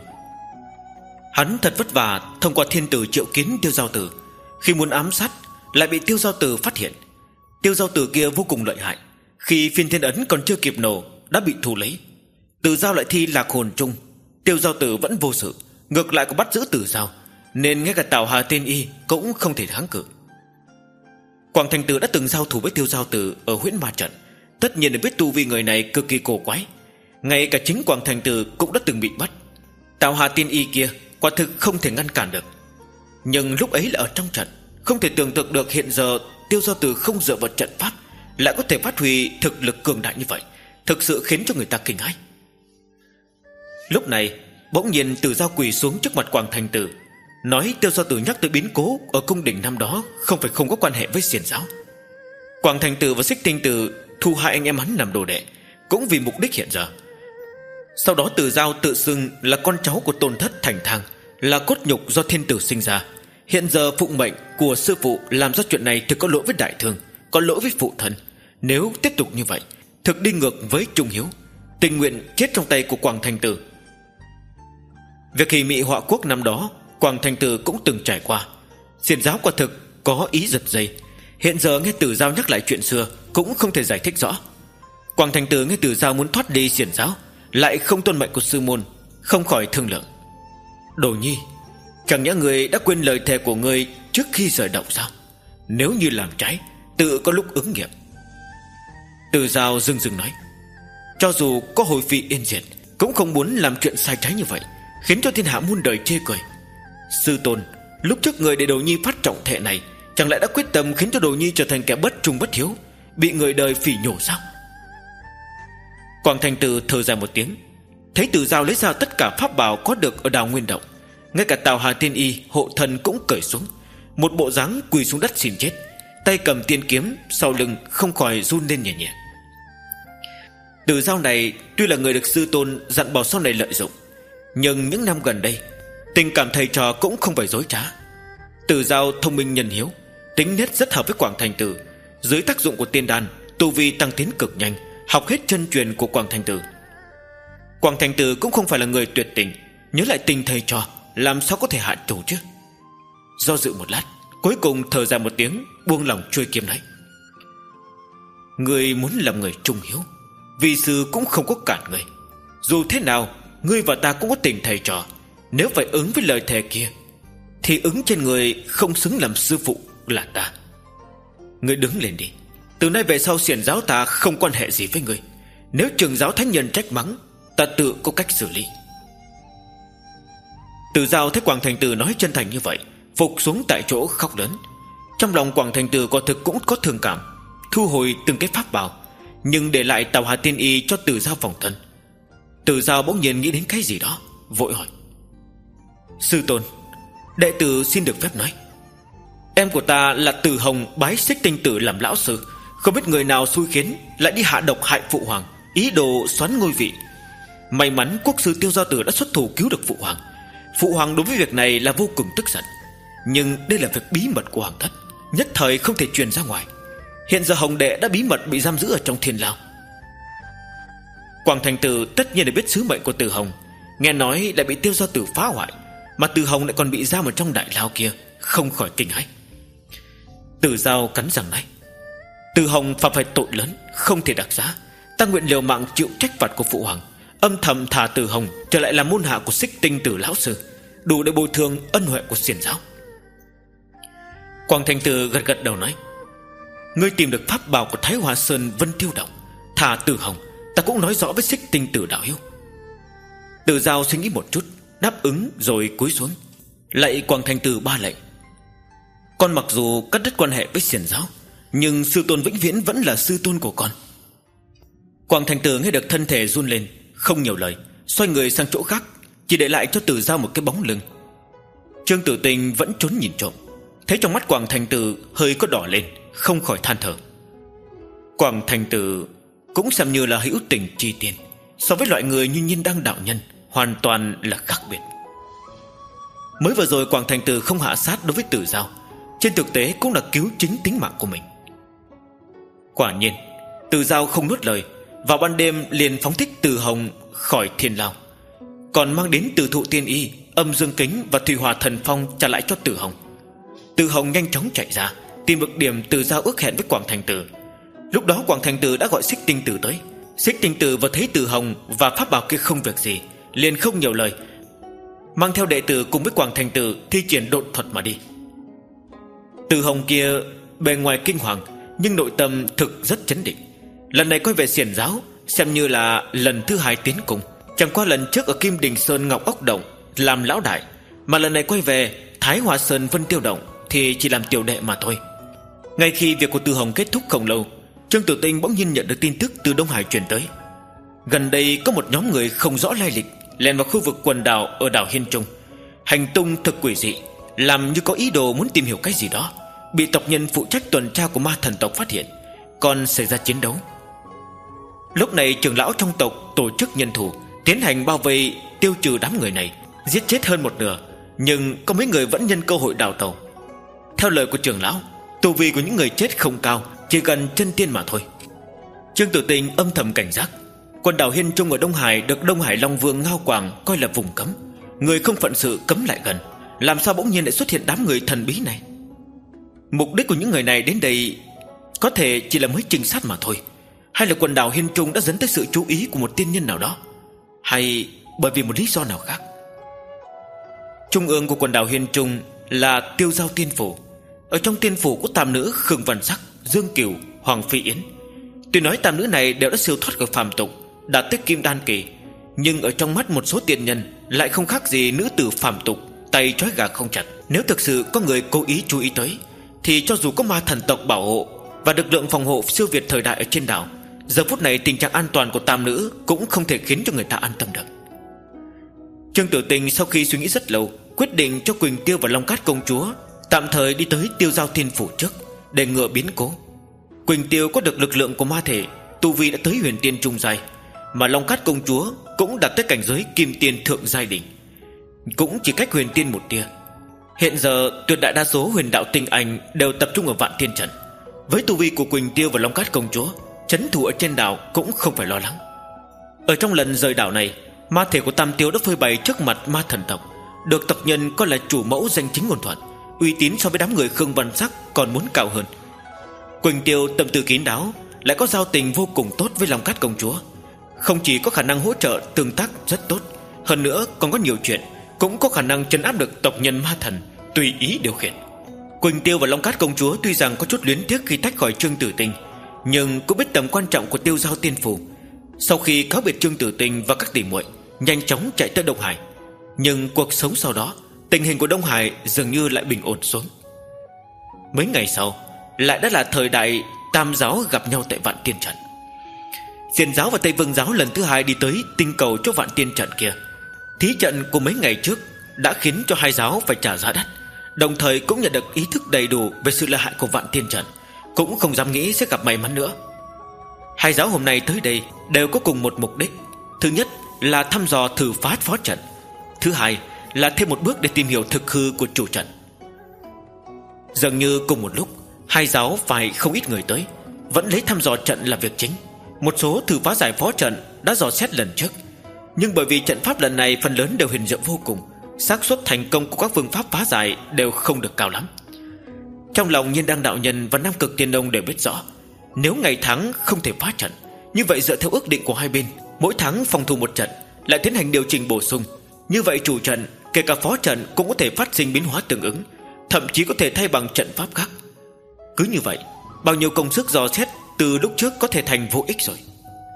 hắn thật vất vả thông qua thiên tử triệu kiến Tiêu Giao Tử, khi muốn ám sát lại bị Tiêu Giao Tử phát hiện. Tiêu Giao Tử kia vô cùng lợi hại, khi phiên thiên ấn còn chưa kịp nổ đã bị thu lấy. Từ Giao lại thi lạc hồn chung, Tiêu Giao Tử vẫn vô sự, ngược lại có bắt giữ Từ Giao, nên ngay cả Tào Hà Tiên Y cũng không thể kháng cự. Quảng Thành Tử đã từng giao thủ với Tiêu Giao Tử ở Huyễn Ma Trận, tất nhiên là biết tu vi người này cực kỳ cổ quái. Ngay cả chính Quảng Thành Tử cũng đã từng bị bắt. Tào Hà Tiên Y kia quả thực không thể ngăn cản được. Nhưng lúc ấy là ở trong trận, không thể tưởng tượng được hiện giờ Tiêu Giao Tử không dựa vào trận pháp lại có thể phát huy thực lực cường đại như vậy, thực sự khiến cho người ta kinh hãi. Lúc này bỗng nhiên Từ Giao quỳ xuống trước mặt Quảng Thành Tử, nói Tiêu Giao Tử nhắc tới biến cố ở cung đình năm đó không phải không có quan hệ với xiển giáo. Quảng Thành Tử và Xích Tinh Tử thu hai anh em hắn làm đồ đệ, cũng vì mục đích hiện giờ. Sau đó Từ Giao tự xưng là con cháu của Tôn Thất Thành Thang, là cốt nhục do thiên tử sinh ra. Hiện giờ phụng mệnh của sư phụ làm ra chuyện này thì có lỗi với đại thương, có lỗi với phụ thân. Nếu tiếp tục như vậy, thực đi ngược với trung hiếu, tình nguyện chết trong tay của Quảng Thành Tử. Việc hỷ mị họa quốc năm đó Quảng Thành Tử cũng từng trải qua. Xiển giáo quả thực có ý giật dây. Hiện giờ nghe Từ Giao nhắc lại chuyện xưa cũng không thể giải thích rõ. Quảng Thành Tử nghe Từ Giao muốn thoát đi xiển giáo, lại không tuân mệnh của sư môn, không khỏi thương lượng: Đồ Nhi, chẳng nhẽ người đã quên lời thề của người trước khi rời động sao? Nếu như làm trái, tự có lúc ứng nghiệm. Từ Giao dưng dưng nói: Cho dù có hồi phi yên diệt, cũng không muốn làm chuyện sai trái như vậy, khiến cho thiên hạ muôn đời chê cười. Sư tôn, lúc trước người để Đồ Nhi phát trọng thệ này, chẳng lẽ đã quyết tâm khiến cho Đồ Nhi trở thành kẻ bất trung bất hiếu, bị người đời phỉ nhổ sao? Quảng Thành Tử thở dài một tiếng, thấy Từ Giao lấy ra tất cả pháp bảo có được ở Đào Nguyên Động, ngay cả Tào Hà Tiên Y hộ thân cũng cởi xuống, một bộ dáng quỳ xuống đất xin chết, tay cầm tiên kiếm, sau lưng không khỏi run lên nhẹ nhẹ. Từ Giao này tuy là người được sư tôn dặn bảo sau này lợi dụng, nhưng những năm gần đây tình cảm thầy trò cũng không phải dối trá. Từ Giao thông minh nhân hiếu, tính nết rất hợp với Quảng Thành Tử. Dưới tác dụng của tiên đan, tu vi tăng tiến cực nhanh, học hết chân truyền của Quảng Thành Tử. Quảng Thành Tử cũng không phải là người tuyệt tình, nhớ lại tình thầy trò, làm sao có thể hạ thủ chứ. Do dự một lát, cuối cùng thở dài một tiếng, buông lòng chuôi kiếm nói: Ngươi muốn làm người trung hiếu, vì sư cũng không có cản ngươi. Dù thế nào, ngươi và ta cũng có tình thầy trò. Nếu phải ứng với lời thề kia, thì ứng trên người không xứng làm sư phụ là ta. Ngươi đứng lên đi. Từ nay về sau xiển giáo ta không quan hệ gì với ngươi. Nếu trường giáo thánh nhân trách mắng, ta tự có cách xử lý. Từ Giao thấy Quảng Thành Tử nói chân thành như vậy, phục xuống tại chỗ khóc lớn. Trong lòng Quảng Thành Tử quả thực cũng có thương cảm, thu hồi từng cái pháp bảo, nhưng để lại Tào Hà Tiên Y cho Từ Giao phòng thân. Từ Giao bỗng nhiên nghĩ đến cái gì đó, vội hỏi: Sư tôn, đệ tử xin được phép nói. Em của ta là Từ Hồng bái Xích Tinh Tử làm lão sư, không biết người nào xui khiến lại đi hạ độc hại phụ hoàng, ý đồ xoắn ngôi vị. May mắn quốc sư Tiêu Giao Tử đã xuất thủ cứu được phụ hoàng. Phụ hoàng đối với việc này là vô cùng tức giận, nhưng đây là việc bí mật của hoàng thất, nhất thời không thể truyền ra ngoài. Hiện giờ Hồng đệ đã bí mật bị giam giữ ở trong thiên lao. Quảng Thành Tử tất nhiên là biết sứ mệnh của Từ Hồng, nghe nói lại bị Tiêu Giao Tử phá hoại, mà Từ Hồng lại còn bị giam ở trong đại lao kia, không khỏi kinh hãi. Từ Giao cắn răng nói: Từ Hồng phạm phải tội lớn, không thể đặc giá. Ta nguyện liều mạng chịu trách phạt của phụ hoàng, âm thầm thả Từ Hồng trở lại làm môn hạ của Xích Tinh Tử lão sư, đủ để bồi thường ân huệ của xiển giáo. Quảng Thành Tử gật gật đầu nói: Ngươi tìm được pháp bảo của Thái Hòa Sơn Vân Tiêu Động, thả Từ Hồng, ta cũng nói rõ với Xích Tinh Tử đạo hiếu. Từ Giao suy nghĩ một chút, đáp ứng rồi cúi xuống lạy Quảng Thành Tử ba lạy: Con mặc dù cắt đứt quan hệ với xiển giáo, nhưng sư tôn vĩnh viễn vẫn là sư tôn của con. Quảng Thành Tử nghe được thân thể run lên, không nhiều lời, xoay người sang chỗ khác, chỉ để lại cho Từ Giao một cái bóng lưng. Trương Tử Tình vẫn trốn nhìn trộm, thấy trong mắt Quảng Thành Tử hơi có đỏ lên, không khỏi than thở. Quảng Thành Tử cũng xem như là hữu tình chi tiên, so với loại người như Nhiên Đăng đạo nhân hoàn toàn là khác biệt. Mới vừa rồi Quảng Thành Tử không hạ sát đối với Từ Giao, trên thực tế cũng là cứu chính tính mạng của mình. Quả nhiên Từ Giao không nuốt lời, vào ban đêm liền phóng thích Từ Hồng khỏi thiên lao, còn mang đến Từ Thụ Tiên Y, Âm Dương Kính và Thủy Hỏa Thần Phong trả lại cho Từ Hồng. Từ Hồng nhanh chóng chạy ra, tìm được điểm Từ Giao ước hẹn với Quảng Thành Tử. Lúc đó Quảng Thành Tử đã gọi Xích Tinh Tử tới. Xích Tinh Tử vừa thấy Từ Hồng và pháp bảo kia không việc gì, liền không nhiều lời, mang theo đệ tử cùng với Quảng Thành Tử thi triển độn thuật mà đi. Từ Hồng kia bề ngoài kinh hoàng, nhưng nội tâm thực rất chấn định. Lần này quay về xiển giáo, xem như là lần thứ hai tiến cùng. Chẳng qua lần trước ở Kim Đình Sơn Ngọc Ốc Động làm lão đại, mà lần này quay về Thái Hòa Sơn Vân Tiêu Động thì chỉ làm tiểu đệ mà thôi. Ngay khi việc của Từ Hồng kết thúc không lâu, Trương Tử Tinh bỗng nhiên nhận được tin tức từ Đông Hải truyền tới. Gần đây có một nhóm người không rõ lai lịch lẻn vào khu vực quần đảo ở đảo Hiên Trung, hành tung thực quỷ dị, làm như có ý đồ muốn tìm hiểu cái gì đó, bị tộc nhân phụ trách tuần tra của ma thần tộc phát hiện, còn xảy ra chiến đấu. Lúc này trưởng lão trong tộc tổ chức nhân thủ tiến hành bao vây, tiêu trừ đám người này, giết chết hơn một nửa, nhưng có mấy người vẫn nhân cơ hội đào tẩu. Theo lời của trưởng lão, tu vi của những người chết không cao, chỉ gần chân tiên mà thôi. Trương Tử Tinh âm thầm cảnh giác. Quần đảo Hiên Trung ở Đông Hải được Đông Hải Long Vương Ngao Quảng coi là vùng cấm, người không phận sự cấm lại gần, làm sao bỗng nhiên lại xuất hiện đám người thần bí này? Mục đích của những người này đến đây có thể chỉ là mới trinh sát mà thôi, hay là quần đảo Hiên Trung đã dẫn tới sự chú ý của một tiên nhân nào đó, hay bởi vì một lý do nào khác? Trung ương của quần đảo Hiên Trung là Tiêu Giao Tiên Phủ. Ở trong tiên phủ có tam nữ Khương Văn Sắc, Dương Kiều, Hoàng Phi Yến. Tuy nói tam nữ này đều đã siêu thoát khỏi phàm tục, đạt tới kim đan kỳ, nhưng ở trong mắt một số tiên nhân lại không khác gì nữ tử phàm tục, tay trói gà không chặt. Nếu thực sự có người cố ý chú ý tới, thì cho dù có ma thần tộc bảo hộ và lực lượng phòng hộ siêu việt thời đại ở trên đảo, giờ phút này tình trạng an toàn của tam nữ cũng không thể khiến cho người ta an tâm được. Trương Tử Tình sau khi suy nghĩ rất lâu, quyết định cho Quỳnh Tiêu và Long Cát công chúa tạm thời đi tới Tiêu Giao Thiên Phủ trước, để ngừa biến cố. Quỳnh Tiêu có được lực lượng của ma thể, tu vi đã tới huyền tiên trung giai, mà Long Cát công chúa cũng đạt tới cảnh giới kim tiên thượng giai đỉnh, cũng chỉ cách huyền tiên một tia. Hiện giờ tuyệt đại đa số huyền đạo tinh anh đều tập trung ở Vạn Tiên Trận. Với tu vi của Quỳnh Tiêu và Long Cát công chúa, trấn thủ ở trên đảo cũng không phải lo lắng. Ở trong lần rời đảo này, ma thể của Tam Tiêu đã phơi bày trước mặt ma thần tộc, được tộc nhân coi là chủ mẫu danh chính ngôn thuận, uy tín so với đám người Khương Văn Sắc còn muốn cao hơn. Quỳnh Tiêu tâm tư kín đáo, lại có giao tình vô cùng tốt với Long Cát công chúa, không chỉ có khả năng hỗ trợ tương tác rất tốt, hơn nữa còn có nhiều chuyện, cũng có khả năng trấn áp được tộc nhân ma thần, tùy ý điều khiển. Quỳnh Tiêu và Long Cát công chúa tuy rằng có chút luyến tiếc khi tách khỏi Trương Tử Tinh, nhưng cũng biết tầm quan trọng của Tiêu Giao Tiên Phù. Sau khi cáo biệt Trương Tử Tinh và các tỷ muội, nhanh chóng chạy tới Đông Hải. Nhưng cuộc sống sau đó, tình hình của Đông Hải dường như lại bình ổn xuống. Mấy ngày sau, lại đã là thời đại Tam giáo gặp nhau tại Vạn Tiên Trận. Xiển giáo và Tây Vương giáo lần thứ hai đi tới tinh cầu chỗ Vạn Tiên Trận kia. Thí trận của mấy ngày trước đã khiến cho hai giáo phải trả giá đắt, đồng thời cũng nhận được ý thức đầy đủ về sự lợi hại của Vạn Tiên Trận, cũng không dám nghĩ sẽ gặp may mắn nữa. Hai giáo hôm nay tới đây đều có cùng một mục đích. Thứ nhất là thăm dò thử phá phó trận, thứ hai là thêm một bước để tìm hiểu thực hư của chủ trận. Dường như cùng một lúc, hai giáo phải không ít người tới, vẫn lấy thăm dò trận là việc chính. Một số thử phá giải phó trận đã dò xét lần trước, nhưng bởi vì trận pháp lần này phần lớn đều huyền diệu vô cùng, xác suất thành công của các phương pháp phá giải đều không được cao lắm. Trong lòng Nhiên Đăng đạo nhân và Nam Cực Tiên Ông đều biết rõ, nếu ngày tháng không thể phá trận, như vậy dựa theo ước định của hai bên, mỗi tháng phòng thủ một trận, lại tiến hành điều chỉnh bổ sung, như vậy chủ trận kể cả phó trận cũng có thể phát sinh biến hóa tương ứng, thậm chí có thể thay bằng trận pháp khác. Cứ như vậy, bao nhiêu công sức dò xét từ lúc trước có thể thành vô ích rồi.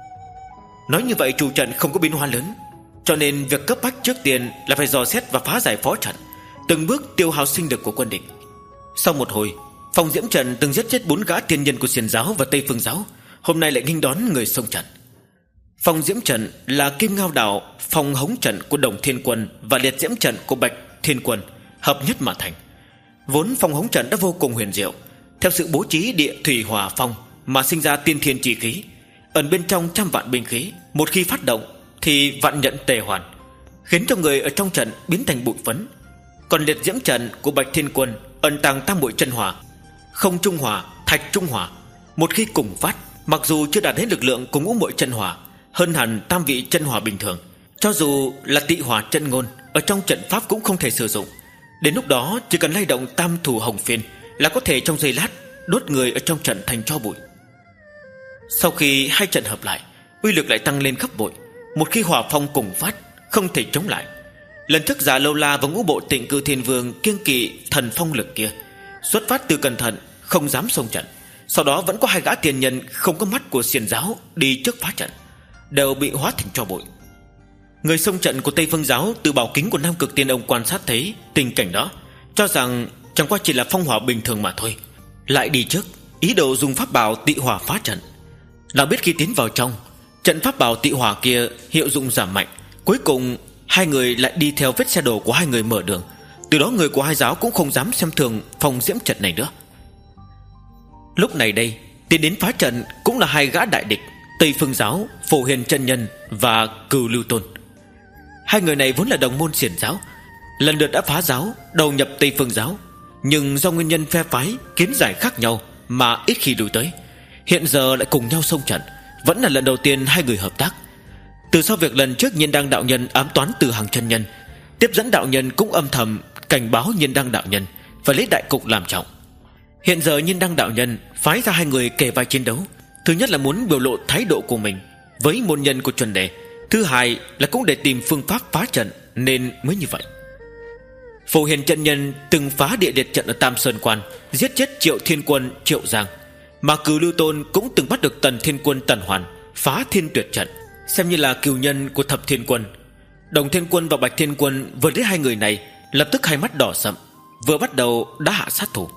Nói như vậy chủ trận không có biến hóa lớn, cho nên việc cấp bách trước tiên là phải dò xét và phá giải phó trận, từng bước tiêu hao sinh lực của quân địch. Sau một hồi, Phong Diễm Trận từng giết chết bốn gã tiên nhân của Xiển giáo và Tây Phương giáo, hôm nay lại nghênh đón người xông trận. Phong Diễm Trận là Kim Ngao Đảo Phong Hống Trận của Đồng Thiên Quân và Liệt Diễm Trận của Bạch Thiên Quân hợp nhất mà thành. Vốn Phong Hống Trận đã vô cùng huyền diệu, theo sự bố trí địa thủy hỏa phong mà sinh ra tiên thiên chi khí, ẩn bên trong trăm vạn binh khí, một khi phát động thì vạn nhận tề hoàn, khiến cho người ở trong trận biến thành bụi phấn. Còn Liệt Diễm Trận của Bạch Thiên Quân ẩn tàng tam muội chân hỏa, không trung hỏa, thạch trung hỏa, một khi cùng phát, mặc dù chưa đạt đến lực lượng của ngũ muội chân hỏa, hơn hẳn tam vị chân hỏa bình thường, cho dù là tị hỏa chân ngôn ở trong trận pháp cũng không thể sử dụng. Đến lúc đó chỉ cần lay động tam thủ hồng phiên là có thể trong giây lát đốt người ở trong trận thành tro bụi. Sau khi hai trận hợp lại, uy lực lại tăng lên gấp bội. Một khi hỏa phong cùng phát, không thể chống lại. Lần trước Già Lâu La và ngũ bộ Tịnh Cư Thiên Vương kiêng kỵ thần phong lực kia, xuất phát từ cẩn thận, không dám xông trận. Sau đó vẫn có hai gã tiền nhân không có mắt của Xiển giáo đi trước phá trận, đều bị hóa thành tro bụi. Người xông trận của Tây Phương giáo từ bảo kính của Nam Cực Tiên Ông quan sát thấy tình cảnh đó, cho rằng chẳng qua chỉ là phong hỏa bình thường mà thôi, lại đi trước, ý đồ dùng pháp bảo tị hỏa phá trận. Nào biết khi tiến vào trong, trận pháp bảo tị hỏa kia hiệu dụng giảm mạnh. Cuối cùng hai người lại đi theo vết xe đổ của hai người mở đường. Từ đó người của hai giáo cũng không dám xem thường Phong Diễm Trận này nữa. Lúc này đây, tiến đến phá trận cũng là hai gã đại địch, Tây Phương giáo Phổ Hiền Chân Nhân và Cửu Lưu Tôn. Hai người này vốn là đồng môn Xiển giáo, lần lượt đã phá giáo, đầu nhập Tây Phương giáo, nhưng do nguyên nhân phe phái kiến giải khác nhau mà ít khi lui tới. Hiện giờ lại cùng nhau xông trận, vẫn là lần đầu tiên hai người hợp tác. Từ sau việc lần trước Nhiên Đăng đạo nhân ám toán Từ Hàng chân nhân, tiếp dẫn đạo nhân cũng âm thầm cảnh báo Nhiên Đăng đạo nhân phải lấy đại cục làm trọng. Hiện giờ Nhiên Đăng đạo nhân phái ra hai người kề vai chiến đấu. Thứ nhất là muốn biểu lộ thái độ của mình với môn nhân của chuẩn đề, thứ hai là cũng để tìm phương pháp phá trận, nên mới như vậy. Phổ Hiền chân nhân từng phá địa liệt trận ở Tam Sơn Quan, giết chết Triệu Thiên Quân Triệu Giang, mà Cửu Lưu Tôn cũng từng bắt được Tần Thiên Quân Tần Hoàn, phá Thiên Tuyệt trận, xem như là cừu nhân của Thập Thiên Quân. Đồng Thiên Quân và Bạch Thiên Quân vừa thấy hai người này, lập tức hai mắt đỏ sậm, vừa bắt đầu đã hạ sát thủ.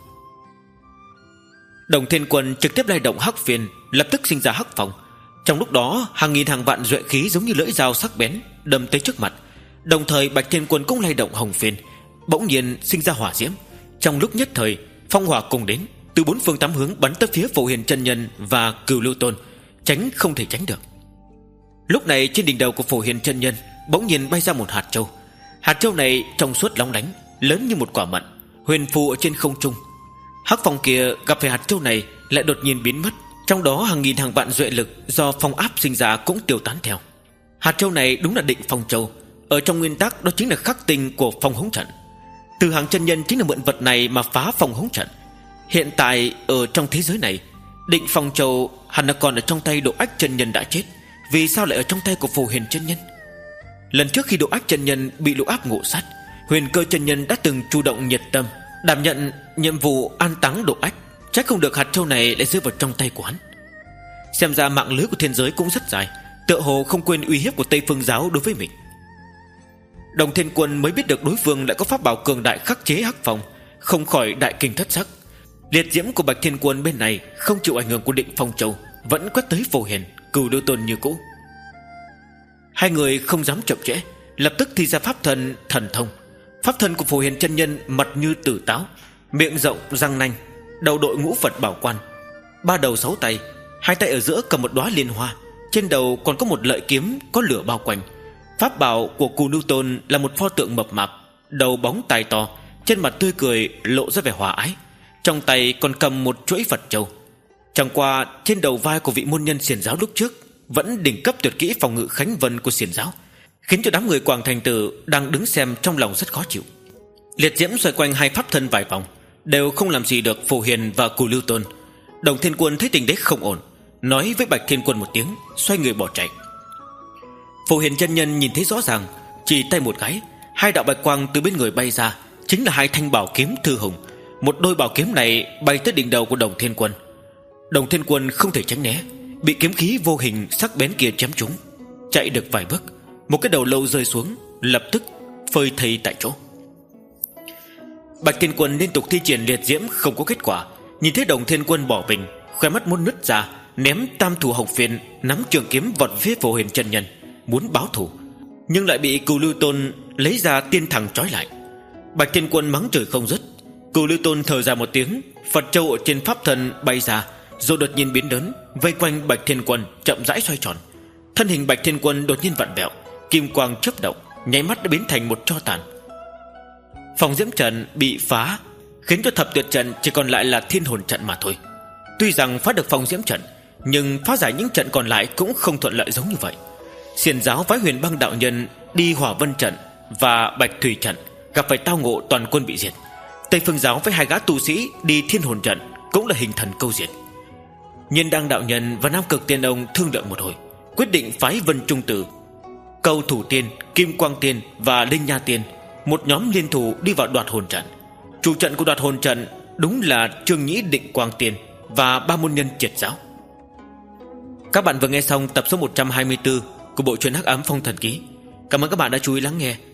Đồng Thiên Quân trực tiếp lay động hắc phiên, lập tức sinh ra hắc phong. Trong lúc đó hàng nghìn hàng vạn duệ khí giống như lưỡi dao sắc bén đâm tới trước mặt. Đồng thời Bạch Thiên Quân cũng lay động hồng phiên, bỗng nhiên sinh ra hỏa diễm. Trong lúc nhất thời phong hỏa cùng đến, từ bốn phương tám hướng bắn tới phía Phổ Hiền chân nhân và Cửu Lưu Tôn, tránh không thể tránh được. Lúc này trên đỉnh đầu của Phổ Hiền chân nhân bỗng nhiên bay ra một hạt châu. Hạt châu này trong suốt lóng lánh, lớn như một quả mận, huyền phù ở trên không trung. Hắc phong kia gặp phải hạt châu này lại đột nhiên biến mất, trong đó hàng nghìn hàng vạn duệ lực do phong áp sinh ra cũng tiêu tán theo. Hạt châu này đúng là Định Phong Châu, ở trong nguyên tắc đó chính là khắc tinh của phong hống trận. Từ Hàng chân nhân chính là mượn vật này mà phá phong hống trận. Hiện tại ở trong thế giới này, Định Phong Châu hẳn là còn ở trong tay Độ Ách chân nhân đã chết, vì sao lại ở trong tay của Phổ Hiền chân nhân? Lần trước khi Độ Ách chân nhân bị lũ áp ngộ sát, Huyền Cơ chân nhân đã từng chủ động nhiệt tâm đảm nhận nhiệm vụ an táng Độ Ách, chắc không được hạt châu này lại rơi vào trong tay của hắn. Xem ra mạng lưới của thiên giới cũng rất dài, tựa hồ không quên uy hiếp của Tây Phương giáo đối với mình. Đồng Thiên Quân mới biết được đối phương lại có pháp bảo cường đại khắc chế hắc phong, không khỏi đại kinh thất sắc. Liệt diễm của Bạch Thiên Quân bên này không chịu ảnh hưởng của Định Phong Châu, vẫn quét tới Phổ Hiền, Cửu Lưu Tôn như cũ. Hai người không dám chậm trễ, lập tức thi ra pháp thân thần thông. Pháp thân của Phổ Hiền chân nhân mặt như tử táo, miệng rộng răng nanh, đầu đội ngũ Phật bảo quan, ba đầu sáu tay, hai tay ở giữa cầm một đóa liên hoa, trên đầu còn có một lợi kiếm có lửa bao quanh. Pháp bảo của Cửu Lưu Tôn là một pho tượng mập mạp, đầu bóng tai to, trên mặt tươi cười lộ ra vẻ hòa ái, trong tay còn cầm một chuỗi Phật châu. Chẳng qua trên đầu vai của vị môn nhân Xiển giáo lúc trước vẫn đỉnh cấp tuyệt kỹ phòng ngự Khánh Vân của Xiển giáo, khiến cho đám người Quảng Thành Tử đang đứng xem trong lòng rất khó chịu. Liệt diễm xoay quanh hai pháp thân vài vòng, đều không làm gì được Phổ Hiền và Cửu Lưu Tôn. Đồng Thiên Quân thấy tình thế không ổn, nói với Bạch Thiên Quân một tiếng, xoay người bỏ chạy. Phổ Hiền chân nhân nhìn thấy rõ ràng, chỉ tay một cái, hai đạo bạch quang từ bên người bay ra, chính là hai thanh bảo kiếm thư hùng. Một đôi bảo kiếm này bay tới đỉnh đầu của Đồng Thiên Quân. Đồng Thiên Quân không thể tránh né, bị kiếm khí vô hình sắc bén kia chém trúng. Chạy được vài bước, một cái đầu lâu rơi xuống, lập tức phơi thây tại chỗ. Bạch Thiên Quân liên tục thi triển liệt diễm không có kết quả, nhìn thấy Đồng Thiên Quân bỏ mình, khóe mắt muốn nứt ra, ném tam thủ hồng phiên, nắm trường kiếm vọt phía Phổ Hiền chân nhân, muốn báo thù, nhưng lại bị Cửu Lưu Tôn lấy ra tiên thẳng trói lại. Bạch Thiên Quân mắng trời không dứt. Cửu Lưu Tôn thở ra một tiếng, Phật châu ở trên pháp thân bay ra, rồi đột nhiên biến lớn, vây quanh Bạch Thiên Quân chậm rãi xoay tròn. Thân hình Bạch Thiên Quân đột nhiên vặn vẹo, kim quang chớp động, nháy mắt đã biến thành một tro tàn. Phòng diễm trận bị phá, khiến cho thập tuyệt trận chỉ còn lại là thiên hồn trận mà thôi. Tuy rằng phá được phòng diễm trận, nhưng phá giải những trận còn lại cũng không thuận lợi giống như vậy. Xiển giáo phái Huyền Băng đạo nhân đi Hỏa Vân trận và Bạch Thủy trận, gặp phải tao ngộ toàn quân bị diệt. Tây Phương giáo với hai gã tu sĩ đi thiên hồn trận cũng là hình thần câu diệt. Nhiên Đăng đạo nhân và Nam Cực Tiên Ông thương lượng một hồi, quyết định phái Vân Trung Tử, Câu Thủ Tiên, Kim Quang Tiên và Linh Nha Tiên một nhóm liên thủ đi vào Đoạt Hồn trận. Chủ trận của Đoạt Hồn trận đúng là Trương Nhĩ, Định Quang Tiên và ba môn nhân Triệt giáo. Các bạn vừa nghe xong tập số một trăm hai mươi tư của bộ truyện Hắc Ám Phong Thần Ký. Cảm ơn các bạn đã chú ý lắng nghe.